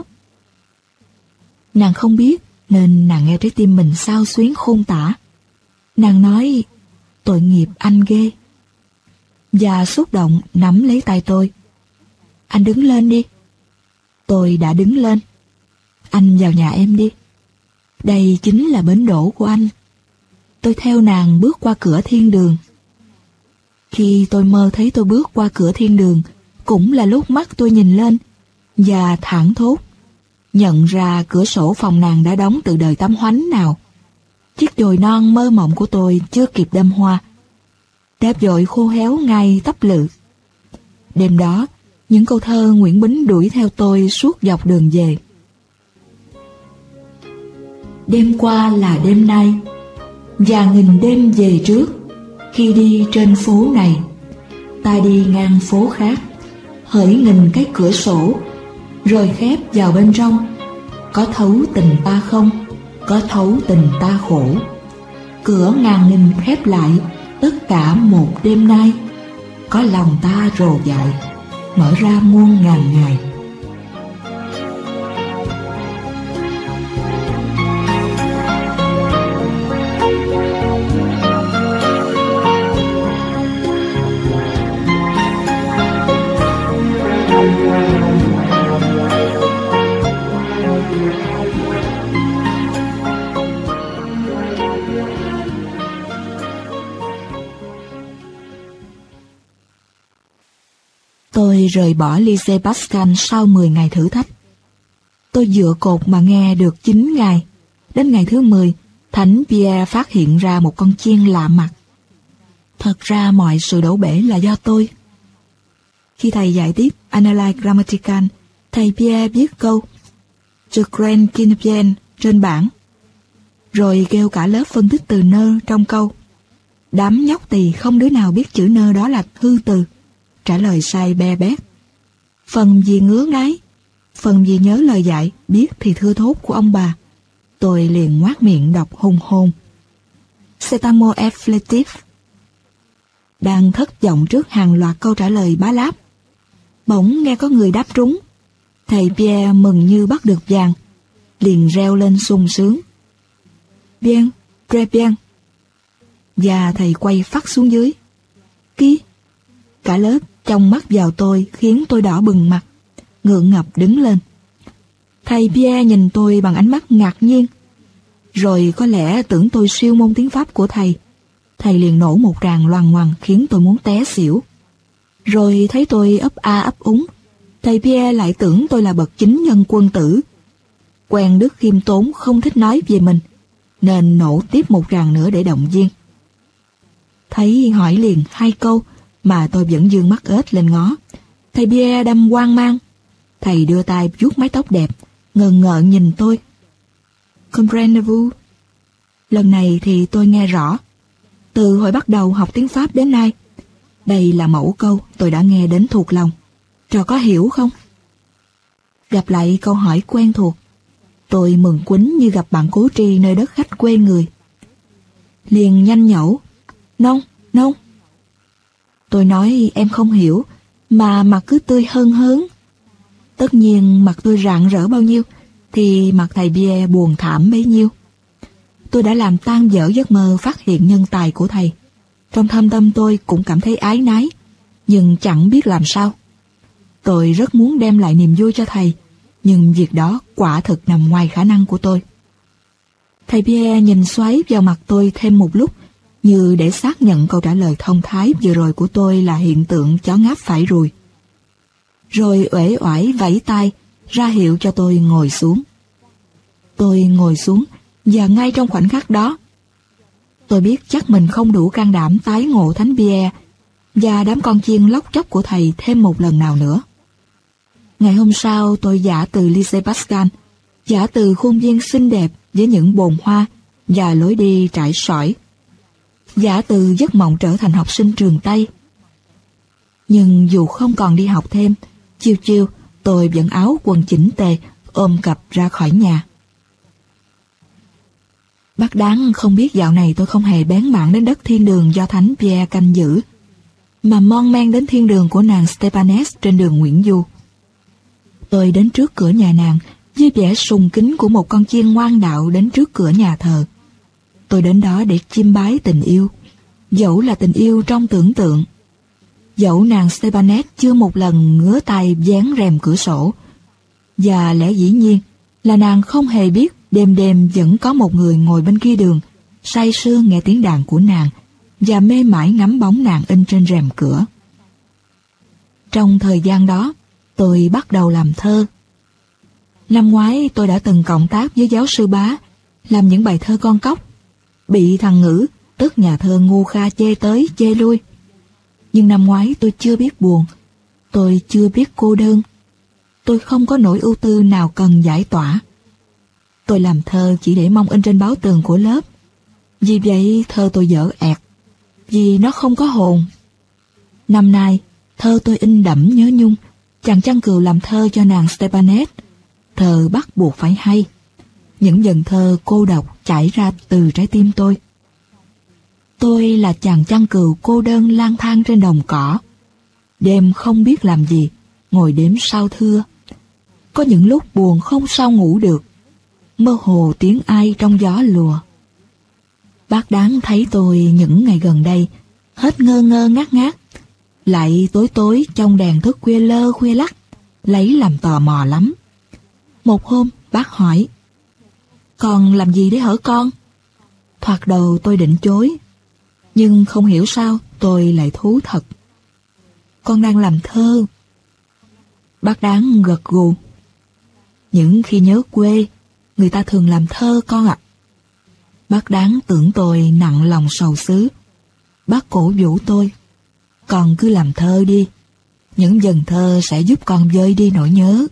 Nàng không biết, nên nàng nghe trái tim mình xao xuyến khôn tả. Nàng nói, tội nghiệp anh ghê, và xúc động nắm lấy tay tôi. Anh đứng lên đi. Tôi đã đứng lên. Anh vào nhà em đi. Đây chính là bến đỗ của anh. Tôi theo nàng bước qua cửa thiên đường. Khi tôi mơ thấy tôi bước qua cửa thiên đường, cũng là lúc mắt tôi nhìn lên và thảng thốt, nhận ra cửa sổ phòng nàng đã đóng từ đời Tam Hoánh nào. Chiếc chồi non mơ mộng của tôi chưa kịp đâm hoa, đã vội khô héo ngay tấp lự. Đêm đó, những câu thơ Nguyễn Bính đuổi theo tôi suốt dọc đường về. Đêm qua là đêm nay, và nghìn đêm về trước. Khi đi trên phố này, ta đi ngang phố khác, hỡi nghìn cái cửa sổ, rồi khép vào bên trong. Có thấu tình ta không? Có thấu tình ta khổ. Cửa ngàn nghìn khép lại, tất cả một đêm nay. Có lòng ta rồ dại, mở ra muôn ngàn ngày. Tôi rời bỏ Lycée Pascal sau 10 ngày thử thách. Tôi dựa cột mà nghe được 9 ngày. Đến ngày thứ 10, Thánh Pierre phát hiện ra một con chiên lạ mặt. Thật ra mọi sự đổ bể là do tôi. Khi thầy dạy tiếp Analyse Grammatical, thầy Pierre viết câu Je crains qu'il ne vienne trên bảng, rồi kêu cả lớp phân tích từ nơ trong câu. Đám nhóc tỳ không đứa nào biết chữ nơ đó là hư từ, trả lời sai be bét. Phần vì ngứa ngáy, phần vì nhớ lời dạy, biết thì thưa thốt của ông bà. Tôi liền ngoác miệng đọc hùng hồn. C'est un mot afflictif. Đang thất vọng trước hàng loạt câu trả lời bá láp, bỗng nghe có người đáp trúng. Thầy Pierre mừng như bắt được vàng, liền reo lên sung sướng. Bien, très bien. Và thầy quay phắt xuống dưới. Ký. Cả lớp Trong mắt vào tôi khiến tôi đỏ bừng mặt, ngượng ngập đứng lên. Thầy Pierre nhìn tôi bằng ánh mắt ngạc nhiên. Rồi có lẽ tưởng tôi siêu môn tiếng Pháp của thầy. Thầy liền nổ một tràng loằng ngoằng khiến tôi muốn té xỉu. Rồi thấy tôi ấp a ấp úng, thầy Pierre lại tưởng tôi là bậc chính nhân quân tử. Quen đức khiêm tốn không thích nói về mình, nên nổ tiếp một tràng nữa để động viên. Thấy hỏi liền 2 câu mà tôi vẫn dương mắt ếch lên ngó. Thầy Pierre đâm hoang mang. Thầy đưa tay vuốt mái tóc đẹp, ngờ ngợ nhìn tôi. Comprenez-vous? Lần này thì tôi nghe rõ. Từ hồi bắt đầu học tiếng Pháp đến nay, đây là mẫu câu tôi đã nghe đến thuộc lòng. Trò có hiểu không? Gặp lại câu hỏi quen thuộc, tôi mừng quýnh như gặp bạn cố tri nơi đất khách quê người. Liền nhanh nhẩu. Non, non. Tôi nói em không hiểu, mà mặt cứ tươi hơn hớn. Tất nhiên mặt tôi rạng rỡ bao nhiêu, thì mặt thầy Pierre buồn thảm bấy nhiêu. Tôi đã làm tan vỡ giấc mơ phát hiện nhân tài của thầy. Trong thâm tâm tôi cũng cảm thấy áy náy, nhưng chẳng biết làm sao. Tôi rất muốn đem lại niềm vui cho thầy, nhưng việc đó quả thực nằm ngoài khả năng của tôi. Thầy Pierre nhìn xoáy vào mặt tôi thêm một lúc, như để xác nhận câu trả lời thông thái vừa rồi của tôi là hiện tượng chó ngáp phải ruồi. Rồi uể oải vẫy tay, ra hiệu cho tôi ngồi xuống. Tôi ngồi xuống, và ngay trong khoảnh khắc đó, tôi biết chắc mình không đủ can đảm tái ngộ Thánh Pierre và đám con chiên lóc chóc của thầy thêm một lần nào nữa. Ngày hôm sau tôi giả từ Lycée Pascal, giả từ khuôn viên xinh đẹp với những bồn hoa và lối đi trải sỏi, giả từ giấc mộng trở thành học sinh trường Tây. Nhưng dù không còn đi học thêm, chiều chiều tôi vẫn áo quần chỉnh tề, ôm cặp ra khỏi nhà. Bác đáng không biết dạo này tôi không hề bén mảng đến đất thiên đường do Thánh Pierre canh giữ, mà mon men đến thiên đường của nàng Stepanès trên đường Nguyễn Du. Tôi đến trước cửa nhà nàng với vẻ sùng kính của một con chiên ngoan đạo đến trước cửa nhà thờ. Tôi đến đó để chiêm bái tình yêu, dẫu là tình yêu trong tưởng tượng. Dẫu nàng Stepanès chưa một lần ngứa tay vén rèm cửa sổ, và lẽ dĩ nhiên là nàng không hề biết đêm đêm vẫn có một người ngồi bên kia đường, say sưa nghe tiếng đàn của nàng và mê mải ngắm bóng nàng in trên rèm cửa. Trong thời gian đó, tôi bắt đầu làm thơ. Năm ngoái tôi đã từng cộng tác với giáo sư Bá, làm những bài thơ con cóc, bị thằng Ngữ, tức nhà thơ ngu kha chê tới chê lui. Nhưng năm ngoái tôi chưa biết buồn, tôi chưa biết cô đơn, tôi không có nỗi ưu tư nào cần giải tỏa. Tôi làm thơ chỉ để mong in trên báo tường của lớp. Vì vậy thơ tôi dở ẹt, vì nó không có hồn. Năm nay, thơ tôi in đẫm nhớ nhung. Chàng chăn cừu làm thơ cho nàng Stepanès. Thơ bắt buộc phải hay. Những dần thơ cô độc chảy ra từ trái tim tôi. Tôi là chàng chăn cừu cô đơn lang thang trên đồng cỏ. Đêm không biết làm gì, ngồi đếm sao thưa. Có những lúc buồn không sao ngủ được, mơ hồ tiếng ai trong gió lùa. Bác đáng thấy tôi những ngày gần đây hết ngơ ngơ ngác ngác, lại tối tối trong đèn thức khuya lơ khuya lắc, lấy làm tò mò lắm. Một hôm bác hỏi: "Con làm gì đấy hở con?" Thoạt đầu tôi định chối, nhưng không hiểu sao tôi lại thú thật: "Con đang làm thơ." Bác đáng gật gù: "Những khi nhớ quê, người ta thường làm thơ con ạ." Bác đáng tưởng tôi nặng lòng sầu xứ. Bác cổ vũ tôi: "Con cứ làm thơ đi, những dần thơ sẽ giúp con vơi đi nỗi nhớ."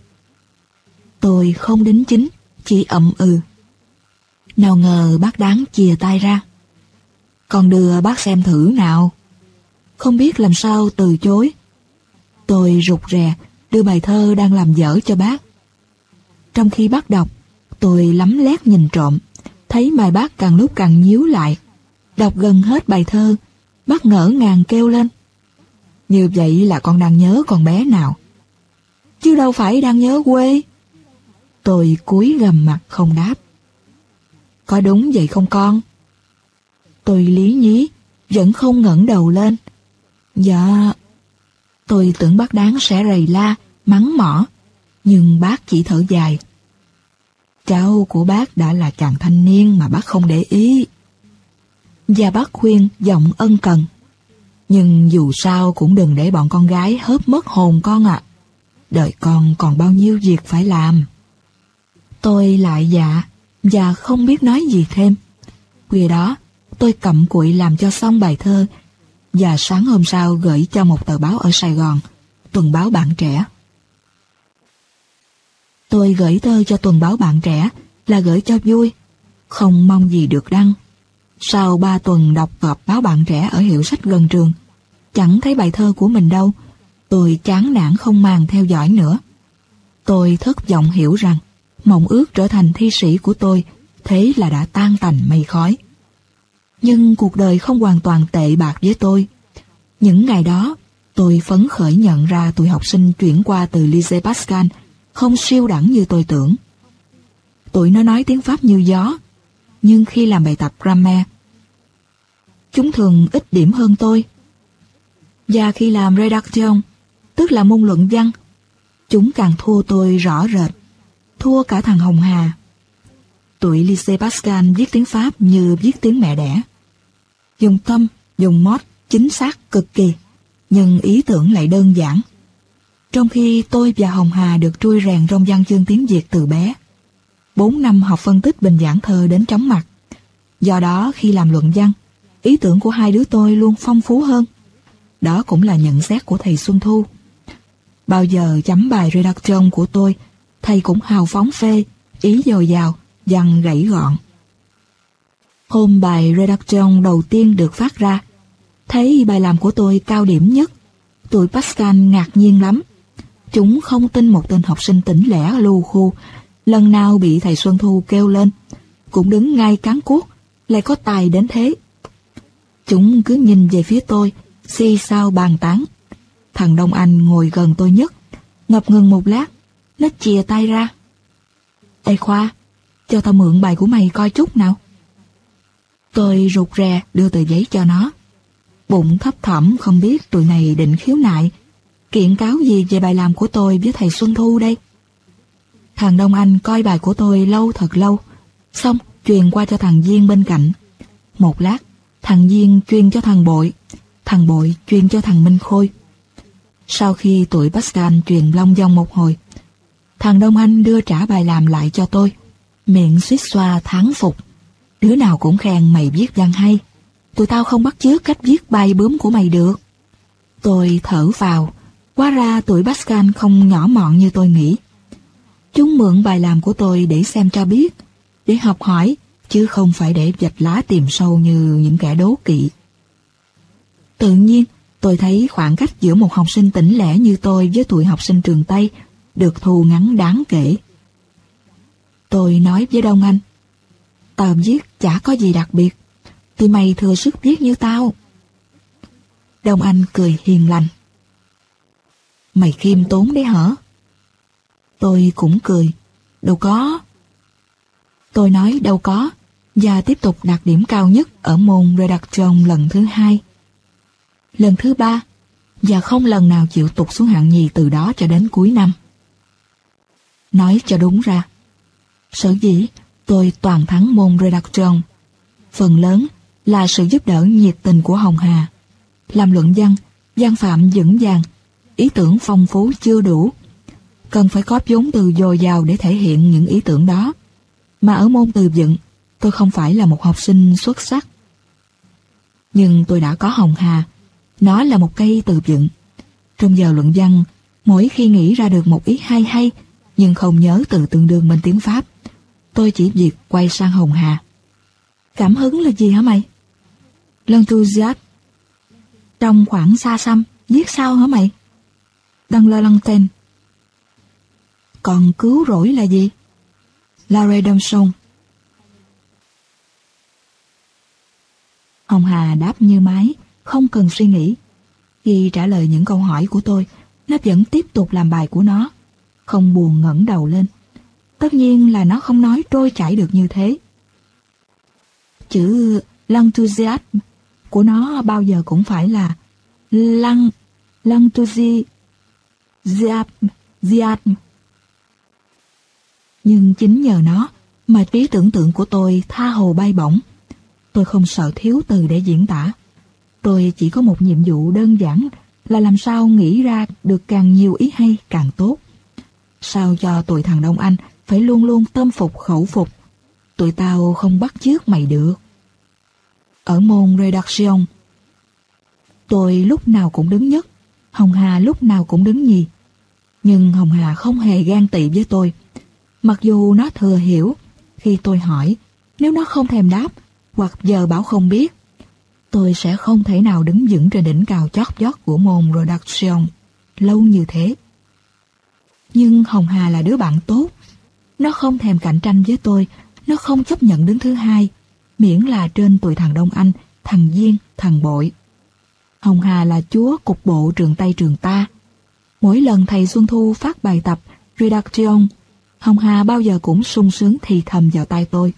Tôi không đính chính, chỉ ậm ừ. Nào ngờ bác đáng chìa tay ra: "Con đưa bác xem thử nào." Không biết làm sao từ chối. Tôi rụt rè đưa bài thơ đang làm dở cho bác. Trong khi bác đọc, tôi lấm lét nhìn trộm, thấy bài bác càng lúc càng nhíu lại. Đọc gần hết bài thơ, bác ngỡ ngàng kêu lên: "Như vậy là con đang nhớ con bé nào?" "Chứ đâu phải đang nhớ quê." Tôi cúi gằm mặt không đáp. "Có đúng vậy không con?" Tôi lý nhí, vẫn không ngẩng đầu lên. "Dạ." Tôi tưởng bác Đáng sẽ rầy la, mắng mỏ, nhưng bác chỉ thở dài. Cháu của bác đã là chàng thanh niên mà bác không để ý. Và bác khuyên giọng ân cần. Nhưng dù sao cũng đừng để bọn con gái hớp mất hồn con ạ. Đời con còn bao nhiêu việc phải làm. Tôi lại dạ và không biết nói gì thêm. Khuya đó, tôi cặm cụi làm cho xong bài thơ và sáng hôm sau gửi cho một tờ báo ở Sài Gòn, Tuần báo Bạn Trẻ. Tôi gửi thơ cho Tuần báo Bạn Trẻ là gửi cho vui, không mong gì được đăng. Sau 3 tuần đọc gọp báo Bạn Trẻ ở hiệu sách gần trường, chẳng thấy bài thơ của mình đâu. Tôi chán nản không màng theo dõi nữa. Tôi thất vọng hiểu rằng mộng ước trở thành thi sĩ của tôi thế là đã tan tành mây khói. Nhưng cuộc đời không hoàn toàn tệ bạc với tôi. Những ngày đó, tôi phấn khởi nhận ra tụi học sinh chuyển qua từ Lycée Pascal không siêu đẳng như tôi tưởng. Tụi nó nói tiếng Pháp như gió, nhưng khi làm bài tập grammar, chúng thường ít điểm hơn tôi. Và khi làm redaction, tức là môn luận văn, chúng càng thua tôi rõ rệt, thua cả thằng Hồng Hà. Tụi Lycée Pascal viết tiếng Pháp như viết tiếng mẹ đẻ. Dùng tâm, dùng mót, chính xác cực kỳ, nhưng ý tưởng lại đơn giản. Trong khi tôi và Hồng Hà được trui rèn trong văn chương tiếng Việt từ bé. 4 năm học phân tích bình giảng thơ đến chóng mặt. Do đó khi làm luận văn, ý tưởng của hai đứa tôi luôn phong phú hơn. Đó cũng là nhận xét của thầy Xuân Thu. Bao giờ chấm bài redaction của tôi, thầy cũng hào phóng phê, ý dồi dào, văn gãy gọn. Hôm bài redaction đầu tiên được phát ra, thấy bài làm của tôi cao điểm nhất. Tụi Pascal ngạc nhiên lắm. Chúng không tin một tên học sinh tỉnh lẻ lù khù, lần nào bị thầy Xuân Thu kêu lên, cũng đứng ngay cán cuốc, lại có tài đến thế. Chúng cứ nhìn về phía tôi, xì xao bàn tán. Thằng Đông Anh ngồi gần tôi nhất, ngập ngừng một lát, nó chìa tay ra. Ê Khoa, cho tao mượn bài của mày coi chút nào. Tôi rụt rè đưa tờ giấy cho nó. Bụng thấp thỏm không biết tụi này định khiếu nại, kiện cáo gì về bài làm của tôi với thầy Xuân Thu đây. Thằng Đông Anh coi bài của tôi lâu thật lâu, xong truyền qua cho thằng Duyên bên cạnh. Một lát, thằng Duyên truyền cho thằng Bội truyền cho thằng Minh Khôi. Sau khi tụi Pascal truyền long dong một hồi, thằng Đông Anh đưa trả bài làm lại cho tôi, miệng suýt xoa thán phục. Đứa nào cũng khen mày viết văn hay, tụi tao không bắt chước cách viết bài bướm của mày được. Tôi thở vào, hóa ra tụi Pascal không nhỏ mọn như tôi nghĩ. Chúng mượn bài làm của tôi để xem cho biết, để học hỏi, chứ không phải để vạch lá tìm sâu như những kẻ đố kỵ. Tự nhiên, tôi thấy khoảng cách giữa một học sinh tỉnh lẻ như tôi với tụi học sinh trường Tây được thu ngắn đáng kể. Tôi nói với Đông Anh, tao viết chả có gì đặc biệt, thì mày thừa sức viết như tao. Đông Anh cười hiền lành. Mày khiêm tốn đấy hả? Tôi cũng cười. Đâu có. Tôi nói đâu có, và tiếp tục đạt điểm cao nhất ở môn redaction lần thứ 2. Lần thứ 3, và không lần nào chịu tụt xuống hạng nhì từ đó cho đến cuối năm. Nói cho đúng ra, sở dĩ tôi toàn thắng môn redaction, phần lớn là sự giúp đỡ nhiệt tình của Hồng Hà. Làm luận văn, văn phạm vững vàng, ý tưởng phong phú chưa đủ. Cần phải có vốn từ dồi dào để thể hiện những ý tưởng đó. Mà ở môn từ vựng, tôi không phải là một học sinh xuất sắc. Nhưng tôi đã có Hồng Hà. Nó là một cây từ vựng. Trong giờ luận văn, mỗi khi nghĩ ra được một ý hay nhưng không nhớ từ tương đương bên tiếng Pháp, tôi chỉ việc quay sang Hồng Hà. Cảm hứng là gì hả mày? L'enthousiasme. Trong khoảng xa xăm, viết sao hả mày? Dans la lanterne. Còn cứu rỗi là gì? La rédemption. Hồng Hà đáp như máy, không cần suy nghĩ. Khi trả lời những câu hỏi của tôi, nó vẫn tiếp tục làm bài của nó, không buồn ngẩng đầu lên. Tất nhiên là nó không nói trôi chảy được như thế. Chữ l'enthousiasme của nó bao giờ cũng phải là lăng Lanthusi, Ziadm. Nhưng chính nhờ nó mà trí tưởng tượng của tôi tha hồ bay bổng. Tôi không sợ thiếu từ để diễn tả. Tôi chỉ có một nhiệm vụ đơn giản là làm sao nghĩ ra được càng nhiều ý hay càng tốt. Sao cho tụi thằng Đông Anh phải luôn luôn tâm phục khẩu phục. Tụi tao không bắt chước mày được. Ở môn redaction, tôi lúc nào cũng đứng nhất, Hồng Hà lúc nào cũng đứng nhì. Nhưng Hồng Hà không hề ghen tị với tôi. Mặc dù nó thừa hiểu, khi tôi hỏi, nếu nó không thèm đáp, hoặc giờ bảo không biết, tôi sẽ không thể nào đứng vững trên đỉnh cao chót vót của môn redaction lâu như thế. Nhưng Hồng Hà là đứa bạn tốt. Nó không thèm cạnh tranh với tôi, nó không chấp nhận đứng thứ hai, miễn là trên tụi thằng Đông Anh, thằng Duyên, thằng Bội. Hồng Hà là chúa cục bộ trường Tây trường ta. Mỗi lần thầy Xuân Thu phát bài tập redaction, Hồng Hà bao giờ cũng sung sướng thì thầm vào tai tôi.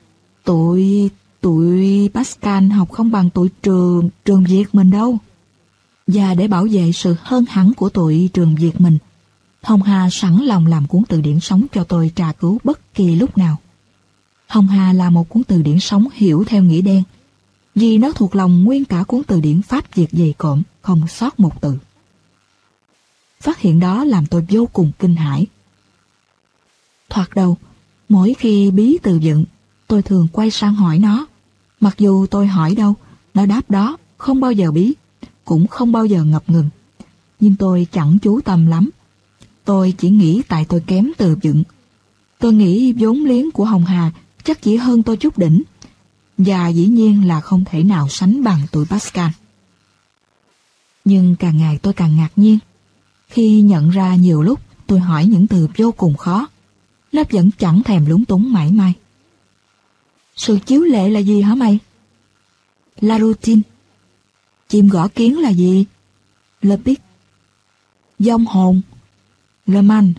Tụi Pascal học không bằng tụi trường Việt mình đâu. Và để bảo vệ sự hơn hẳn của tụi trường Việt mình, Hồng Hà sẵn lòng làm cuốn từ điển sống cho tôi tra cứu bất kỳ lúc nào. Hồng Hà là một cuốn từ điển sống hiểu theo nghĩa đen, vì nó thuộc lòng nguyên cả cuốn từ điển Pháp Việt dày cộm, không sót một từ. Phát hiện đó làm tôi vô cùng kinh hãi. Thoạt đầu, mỗi khi bí từ vựng, tôi thường quay sang hỏi nó. Mặc dù tôi hỏi đâu, nó đáp đó, không bao giờ bí, cũng không bao giờ ngập ngừng. Nhưng tôi chẳng chú tâm lắm. Tôi chỉ nghĩ tại tôi kém từ vựng. Tôi nghĩ vốn liếng của Hồng Hà chắc chỉ hơn tôi chút đỉnh, và dĩ nhiên là không thể nào sánh bằng tụi Pascal. Nhưng càng ngày tôi càng ngạc nhiên khi nhận ra nhiều lúc tôi hỏi những từ vô cùng khó, lớp vẫn chẳng thèm lúng túng mãi may. Sự chiếu lệ là gì hả mày? La routine. Chim gõ kiến là gì? Le pic. Vong hồn. Le man.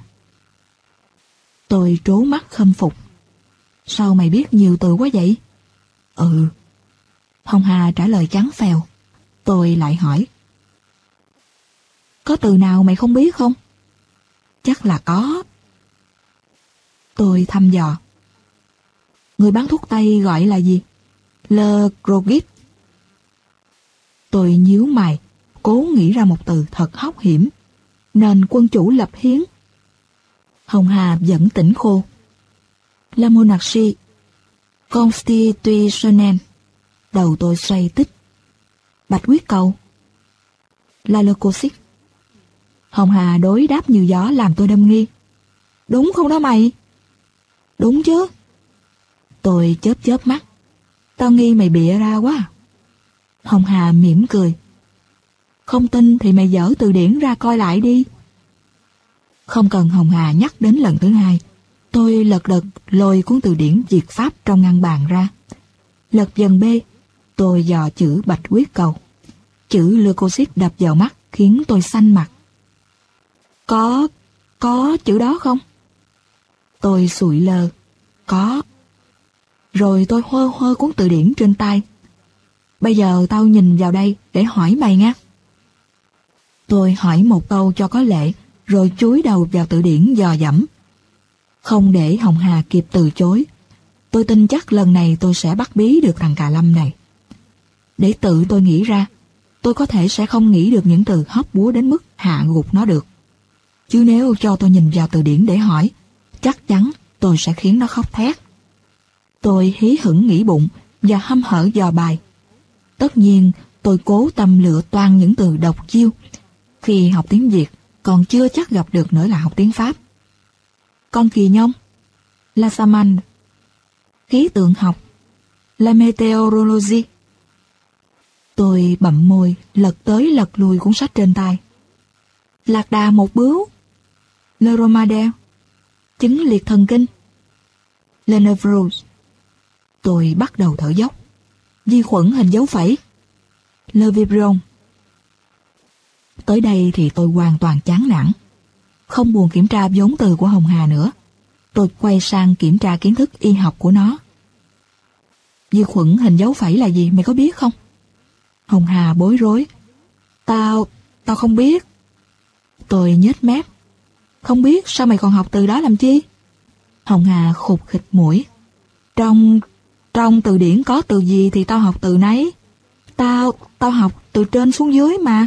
Tôi trố mắt khâm phục. Sao mày biết nhiều từ quá vậy? Ừ. Hồng Hà trả lời trắng phèo. Tôi lại hỏi. Có từ nào mày không biết không? Chắc là có. Tôi thăm dò. Người bán thuốc tây gọi là gì? Le Grogit. Tôi nhíu mày, cố nghĩ ra một từ thật hóc hiểm. Nên quân chủ lập hiến. Hồng Hà vẫn tỉnh khô. La monarchie constitutionnelle. Đầu tôi xoay tích. Bạch huyết cầu. La leucocyte. Hồng Hà đối đáp như gió làm tôi đâm nghi. Đúng không đó mày? Đúng chứ. Tôi chớp mắt. Tao nghi mày bịa ra quá. Hồng Hà mỉm cười. Không tin thì mày dở từ điển ra coi lại đi. Không cần Hồng Hà nhắc đến lần thứ hai, tôi lật đật lôi cuốn từ điển Việt Pháp trong ngăn bàn ra. Lật dần B, tôi dò chữ bạch huyết cầu. Chữ leucocyte đập vào mắt khiến tôi xanh mặt. Có chữ đó không? Tôi sụi lơ. Có. Rồi tôi hơ cuốn từ điển trên tay. Bây giờ tao nhìn vào đây để hỏi mày nha. Tôi hỏi một câu cho có lệ, rồi chúi đầu vào từ điển dò dẫm. Không để Hồng Hà kịp từ chối. Tôi tin chắc lần này tôi sẽ bắt bí được thằng Cà Lâm này. Để tự tôi nghĩ ra, tôi có thể sẽ không nghĩ được những từ hóc búa đến mức hạ gục nó được. Chứ nếu cho tôi nhìn vào từ điển để hỏi, chắc chắn tôi sẽ khiến nó khóc thét. Tôi hí hửng nghĩ bụng và hăm hở dò bài. Tất nhiên, tôi cố tâm lựa toan những từ độc chiêu. Khi học tiếng Việt, còn chưa chắc gặp được nữa là học tiếng Pháp. Con kỳ nhông, la salamandre. Khí tượng học, la météorologie. Tôi bậm môi, lật tới lật lui cuốn sách trên tay. Lạc đà một bướu, le dromadaire. Chứng liệt thần kinh, le névrose. Tôi bắt đầu thở dốc. Vi khuẩn hình dấu phẩy, le vibron. Tới đây thì tôi hoàn toàn chán nản. Không buồn kiểm tra vốn từ của Hồng Hà nữa. Tôi quay sang kiểm tra kiến thức y học của nó. Vi khuẩn hình dấu phẩy là gì mày có biết không? Hồng Hà bối rối. Tao tao không biết. Tôi nhếch mép. Không biết, sao mày còn học từ đó làm chi? Hồng Hà khụt khịt mũi. Trong từ điển có từ gì thì tao học từ nấy. Tao học từ trên xuống dưới mà.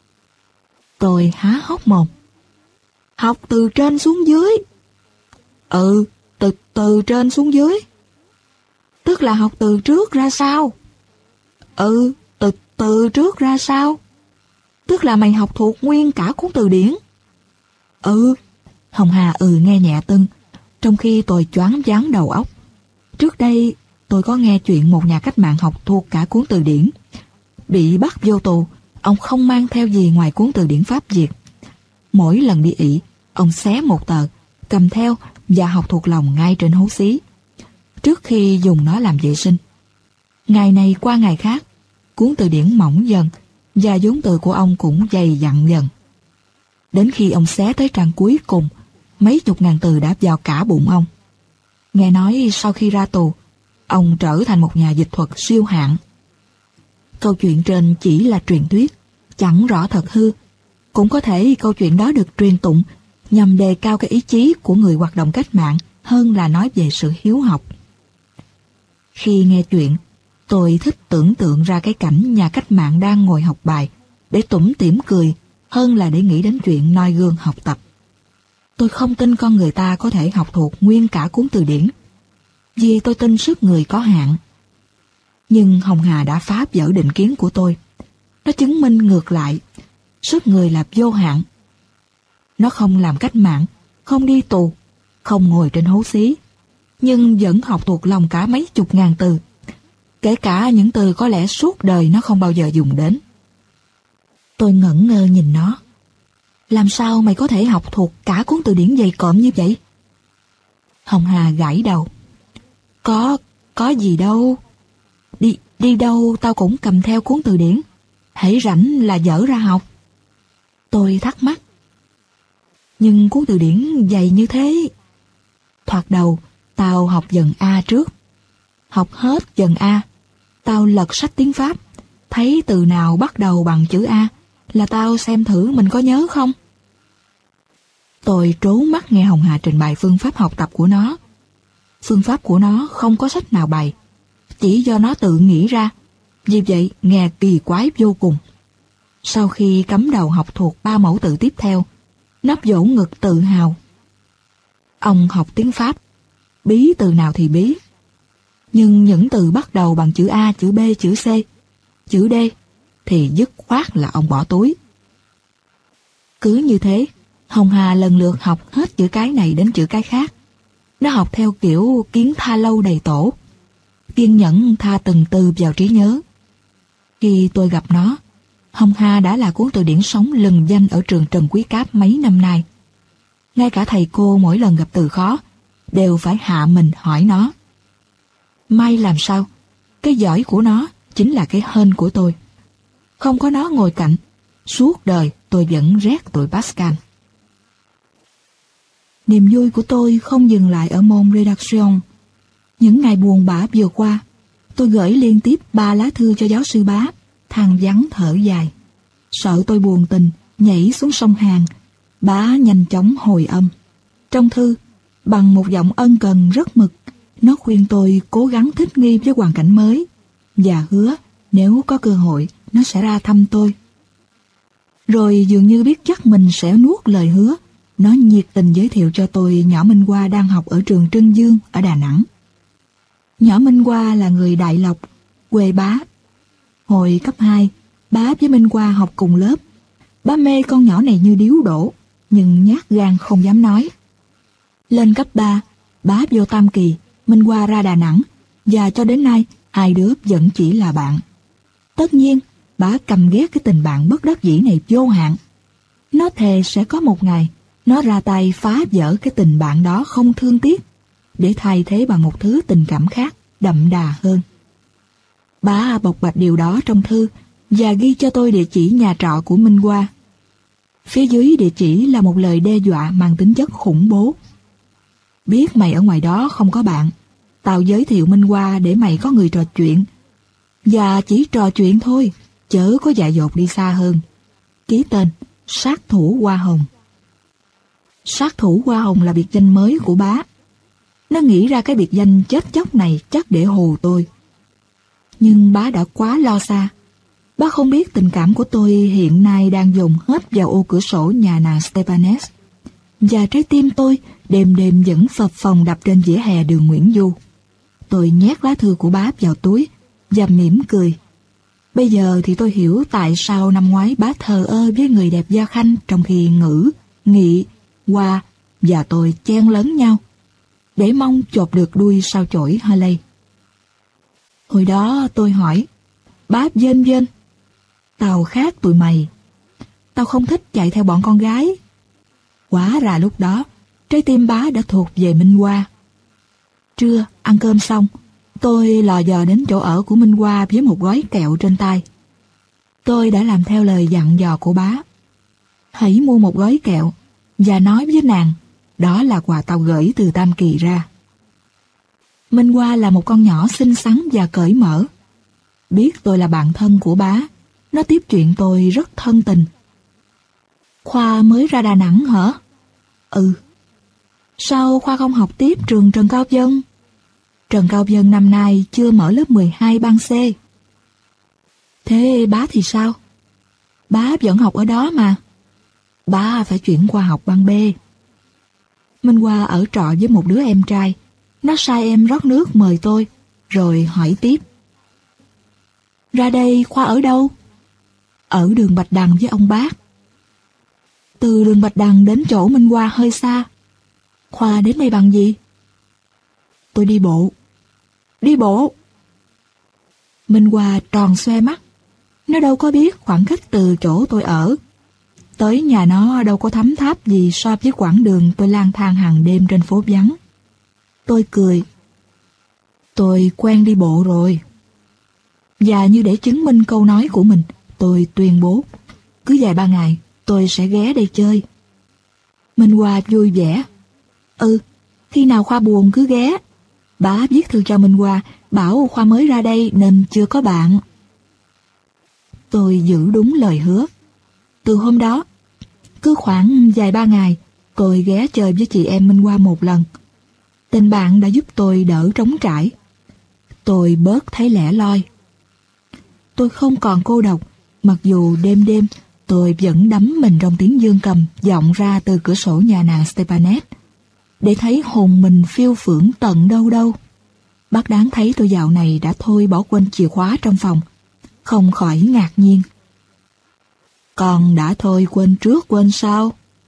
Tôi há hốc mồm. Học từ trên xuống dưới? Ừ, từ trên xuống dưới. Tức là học từ trước ra sau? Ừ, từ trước ra sau. Tức là mày học thuộc nguyên cả cuốn từ điển? Ừ. Hồng Hà nghe nhẹ tưng, trong khi tôi choáng váng đầu óc. Trước đây tôi có nghe chuyện một nhà cách mạng học thuộc cả cuốn từ điển. Bị bắt vô tù, ông không mang theo gì ngoài cuốn từ điển Pháp Việt. Mỗi lần đi ị, ông xé một tờ, cầm theo và học thuộc lòng ngay trên hố xí, trước khi dùng nó làm vệ sinh. Ngày này qua ngày khác, cuốn từ điển mỏng dần và vốn từ của ông cũng dày dặn dần. Đến khi ông xé tới trang cuối cùng, mấy chục ngàn từ đã vào cả bụng ông. Nghe nói sau khi ra tù, ông trở thành một nhà dịch thuật siêu hạng. Câu chuyện trên chỉ là truyền thuyết, chẳng rõ thật hư. Cũng có thể câu chuyện đó được truyền tụng nhằm đề cao cái ý chí của người hoạt động cách mạng hơn là nói về sự hiếu học. Khi nghe chuyện, tôi thích tưởng tượng ra cái cảnh nhà cách mạng đang ngồi học bài để tủm tỉm cười hơn là để nghĩ đến chuyện noi gương học tập. Tôi không tin con người ta có thể học thuộc nguyên cả cuốn từ điển, vì tôi tin sức người có hạn. Nhưng Hồng Hà đã phá vỡ định kiến của tôi. Nó chứng minh ngược lại, sức người là vô hạn. Nó không làm cách mạng, không đi tù, không ngồi trên hố xí, nhưng vẫn học thuộc lòng cả mấy chục ngàn từ, kể cả những từ có lẽ suốt đời nó không bao giờ dùng đến. Tôi ngẩn ngơ nhìn nó. Làm sao mày có thể học thuộc cả cuốn từ điển dày cộm như vậy? Hồng Hà gãi đầu. Có gì đâu. Đi đâu tao cũng cầm theo cuốn từ điển. Hễ rảnh là dở ra học. Tôi thắc mắc. Nhưng cuốn từ điển dày như thế. Thoạt đầu, tao học dần A trước. Học hết dần A, tao lật sách tiếng Pháp, thấy từ nào bắt đầu bằng chữ A là tao xem thử mình có nhớ không. Tôi trố mắt nghe Hồng Hà trình bày phương pháp học tập của nó. Phương pháp của nó không có sách nào bày, chỉ do nó tự nghĩ ra, vì vậy nghe kỳ quái vô cùng. Sau khi cắm đầu học thuộc 3 mẫu tự tiếp theo, nó vỗ ngực tự hào. Ông học tiếng Pháp, bí từ nào thì bí. Nhưng những từ bắt đầu bằng chữ A, chữ B, chữ C, chữ D thì dứt khoát là ông bỏ túi. Cứ như thế, Hồng Hà lần lượt học hết chữ cái này đến chữ cái khác. Nó học theo kiểu kiến tha lâu đầy tổ, kiên nhẫn tha từng từ vào trí nhớ. Khi tôi gặp nó, Hồng Hà đã là cuốn từ điển sống lừng danh ở trường Trần Quý Cáp mấy năm nay. Ngay cả thầy cô mỗi lần gặp từ khó đều phải hạ mình hỏi nó. May làm sao, cái giỏi của nó chính là cái hên của tôi. Không có nó ngồi cạnh, suốt đời tôi vẫn rét tụi Pascal. Niềm vui của tôi không dừng lại ở môn redaction. Những ngày buồn bã vừa qua, tôi gửi liên tiếp 3 lá thư cho giáo sư Bá, than vắng thở dài. Sợ tôi buồn tình, nhảy xuống sông Hàn, Bá nhanh chóng hồi âm. Trong thư, bằng một giọng ân cần rất mực, nó khuyên tôi cố gắng thích nghi với hoàn cảnh mới, và hứa nếu có cơ hội nó sẽ ra thăm tôi. Rồi dường như biết chắc mình sẽ nuốt lời hứa, nó nhiệt tình giới thiệu cho tôi nhỏ Minh Hoa đang học ở trường Trân Dương ở Đà Nẵng. Nhỏ Minh Hoa là người Đại Lộc, quê Bá. Hồi cấp 2, Bá với Minh Hoa học cùng lớp. Bá mê con nhỏ này như điếu đổ, nhưng nhát gan không dám nói. Lên cấp 3, Bá vô Tam Kỳ, Minh Hoa ra Đà Nẵng, và cho đến nay hai đứa vẫn chỉ là bạn. Tất nhiên, Bá căm ghét cái tình bạn bất đắc dĩ này vô hạn. Nó thề sẽ có một ngày nó ra tay phá vỡ cái tình bạn đó không thương tiếc, để thay thế bằng một thứ tình cảm khác đậm đà hơn. Bá bộc bạch điều đó trong thư và ghi cho tôi địa chỉ nhà trọ của Minh Hoa. Phía dưới địa chỉ là một lời đe dọa mang tính chất khủng bố. Biết mày ở ngoài đó không có bạn, tao giới thiệu Minh Hoa để mày có người trò chuyện. Và chỉ trò chuyện thôi, chớ có dại dột đi xa hơn. Ký tên Sát thủ Hoa Hồng. Sát thủ Hoa Hồng là biệt danh mới của bá. Nó nghĩ ra cái biệt danh chết chóc này chắc để hù tôi. Nhưng bá đã quá lo xa. Bá không biết tình cảm của tôi hiện nay đang dồn hết vào ô cửa sổ nhà nàng Stepanes. Và trái tim tôi đêm đêm vẫn phập phồng đập trên vỉa hè đường Nguyễn Du. Tôi nhét lá thư của bá vào túi và mỉm cười. Bây giờ thì tôi hiểu tại sao năm ngoái bá thờ ơ với người đẹp Gia Khanh trong khi Ngữ, Nghị, Hoa và tôi chen lấn nhau, để mong chộp được đuôi sao chổi Harley. Hồi đó tôi hỏi, bá vên vên, tao khác tụi mày. Tao không thích chạy theo bọn con gái. Hóa ra lúc đó, trái tim bá đã thuộc về Minh Hoa. Trưa, ăn cơm xong, tôi lò dò đến chỗ ở của Minh Hoa với một gói kẹo trên tay. Tôi đã làm theo lời dặn dò của bá. Hãy mua một gói kẹo và nói với nàng, đó là quà tao gửi từ Tam Kỳ ra. Minh Hoa là một con nhỏ xinh xắn và cởi mở. Biết tôi là bạn thân của bá, nó tiếp chuyện tôi rất thân tình. Khoa mới ra Đà Nẵng hả? Ừ. Sao Khoa không học tiếp trường Trần Cao Vân? Trần Cao Vân năm nay chưa mở lớp 12 ban C. Thế bá thì sao? Bá vẫn học ở đó mà. Bá phải chuyển qua học ban B. Minh Hoa ở trọ với một đứa em trai. Nó sai em rót nước mời tôi, rồi hỏi tiếp. Ra đây Khoa ở đâu? Ở đường Bạch Đằng với ông bác. Từ đường Bạch Đằng đến chỗ Minh Hoa hơi xa. Khoa đến đây bằng gì? Tôi đi bộ. Đi bộ? Minh Hoa tròn xoe mắt. Nó đâu có biết khoảng cách từ chỗ tôi ở tới nhà nó đâu có thấm tháp gì so với quãng đường tôi lang thang hàng đêm trên phố vắng. Tôi cười. Tôi quen đi bộ rồi. Và như để chứng minh câu nói của mình, tôi tuyên bố, cứ vài ba ngày tôi sẽ ghé đây chơi. Minh Hoa vui vẻ. Ừ, khi nào Khoa buồn cứ ghé. Bá viết thư cho Minh Hoa, bảo Khoa mới ra đây nên chưa có bạn. Tôi giữ đúng lời hứa. Từ hôm đó, cứ khoảng vài ba ngày, tôi ghé chơi với chị em Minh Hoa một lần. Tình bạn đã giúp tôi đỡ trống trải. Tôi bớt thấy lẻ loi. Tôi không còn cô độc, mặc dù đêm đêm tôi vẫn đắm mình trong tiếng dương cầm vọng ra từ cửa sổ nhà nàng Stepanes, để thấy hồn mình phiêu phưởng tận đâu đâu. Bác Đáng thấy tôi dạo này đã thôi bỏ quên chìa khóa trong phòng, không khỏi ngạc nhiên. Con đã thôi quên trước quên sau?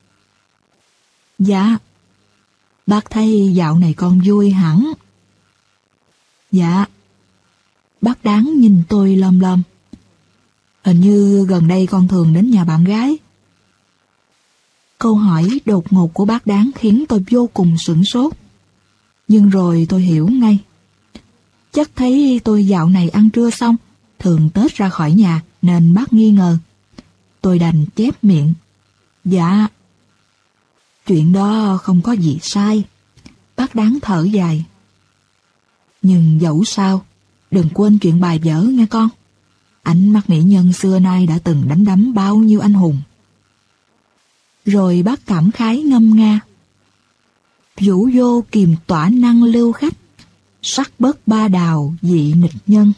Dạ. Bác thấy dạo này con vui hẳn. Dạ. Bác Đáng nhìn tôi lom lom. Hình như gần đây con thường đến nhà bạn gái. Câu hỏi đột ngột của bác Đáng khiến tôi vô cùng sửng sốt. Nhưng rồi tôi hiểu ngay. Chắc thấy tôi dạo này ăn trưa xong, thường Tết ra khỏi nhà nên bác nghi ngờ. Tôi đành chép miệng. Dạ. Chuyện đó không có gì sai. Bác Đáng thở dài. Nhưng dẫu sao, đừng quên chuyện bài vở nghe con. Ánh mắt mỹ nhân xưa nay đã từng đánh đắm bao nhiêu anh hùng. Rồi bác cảm khái ngâm nga. Vũ vô kiềm tỏa năng lưu khách, sắc bớt ba đào dị nịch nhân.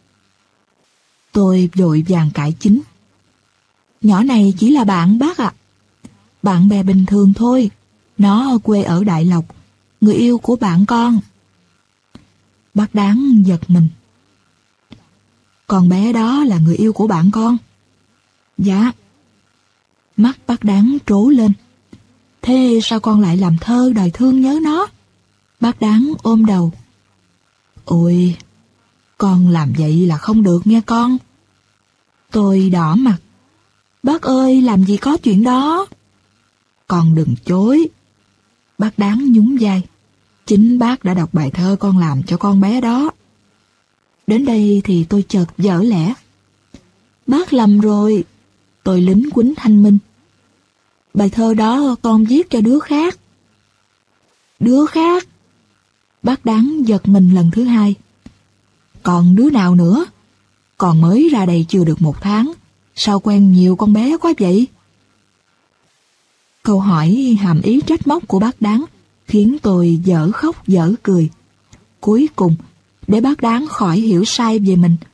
Tôi vội vàng cải chính. Nhỏ này chỉ là bạn bác ạ. Bạn bè bình thường thôi. Nó quê ở Đại Lộc, người yêu của bạn con. Bác Đáng giật mình. Con bé đó là người yêu của bạn con? Dạ. Mắt bác Đáng trố lên. Thế sao con lại làm thơ đòi thương nhớ nó? Bác Đáng ôm đầu. Ôi, con làm vậy là không được nghe con. Tôi đỏ mặt. Bác ơi, làm gì có chuyện đó. Con đừng chối. Bác Đáng nhún vai. Chính bác đã đọc bài thơ con làm cho con bé đó. Đến đây thì tôi chợt vỡ lẽ. Bác lầm rồi. Tôi lính quýnh thanh minh. Bài thơ đó con viết cho đứa khác. Đứa khác? Bác Đáng giật mình lần thứ hai. Còn đứa nào nữa? Còn mới ra đây chưa được 1 tháng. Sao quen nhiều con bé quá vậy? Câu hỏi hàm ý trách móc của bác Đáng khiến tôi dở khóc dở cười. Cuối cùng, để bác Đáng khỏi hiểu sai về mình,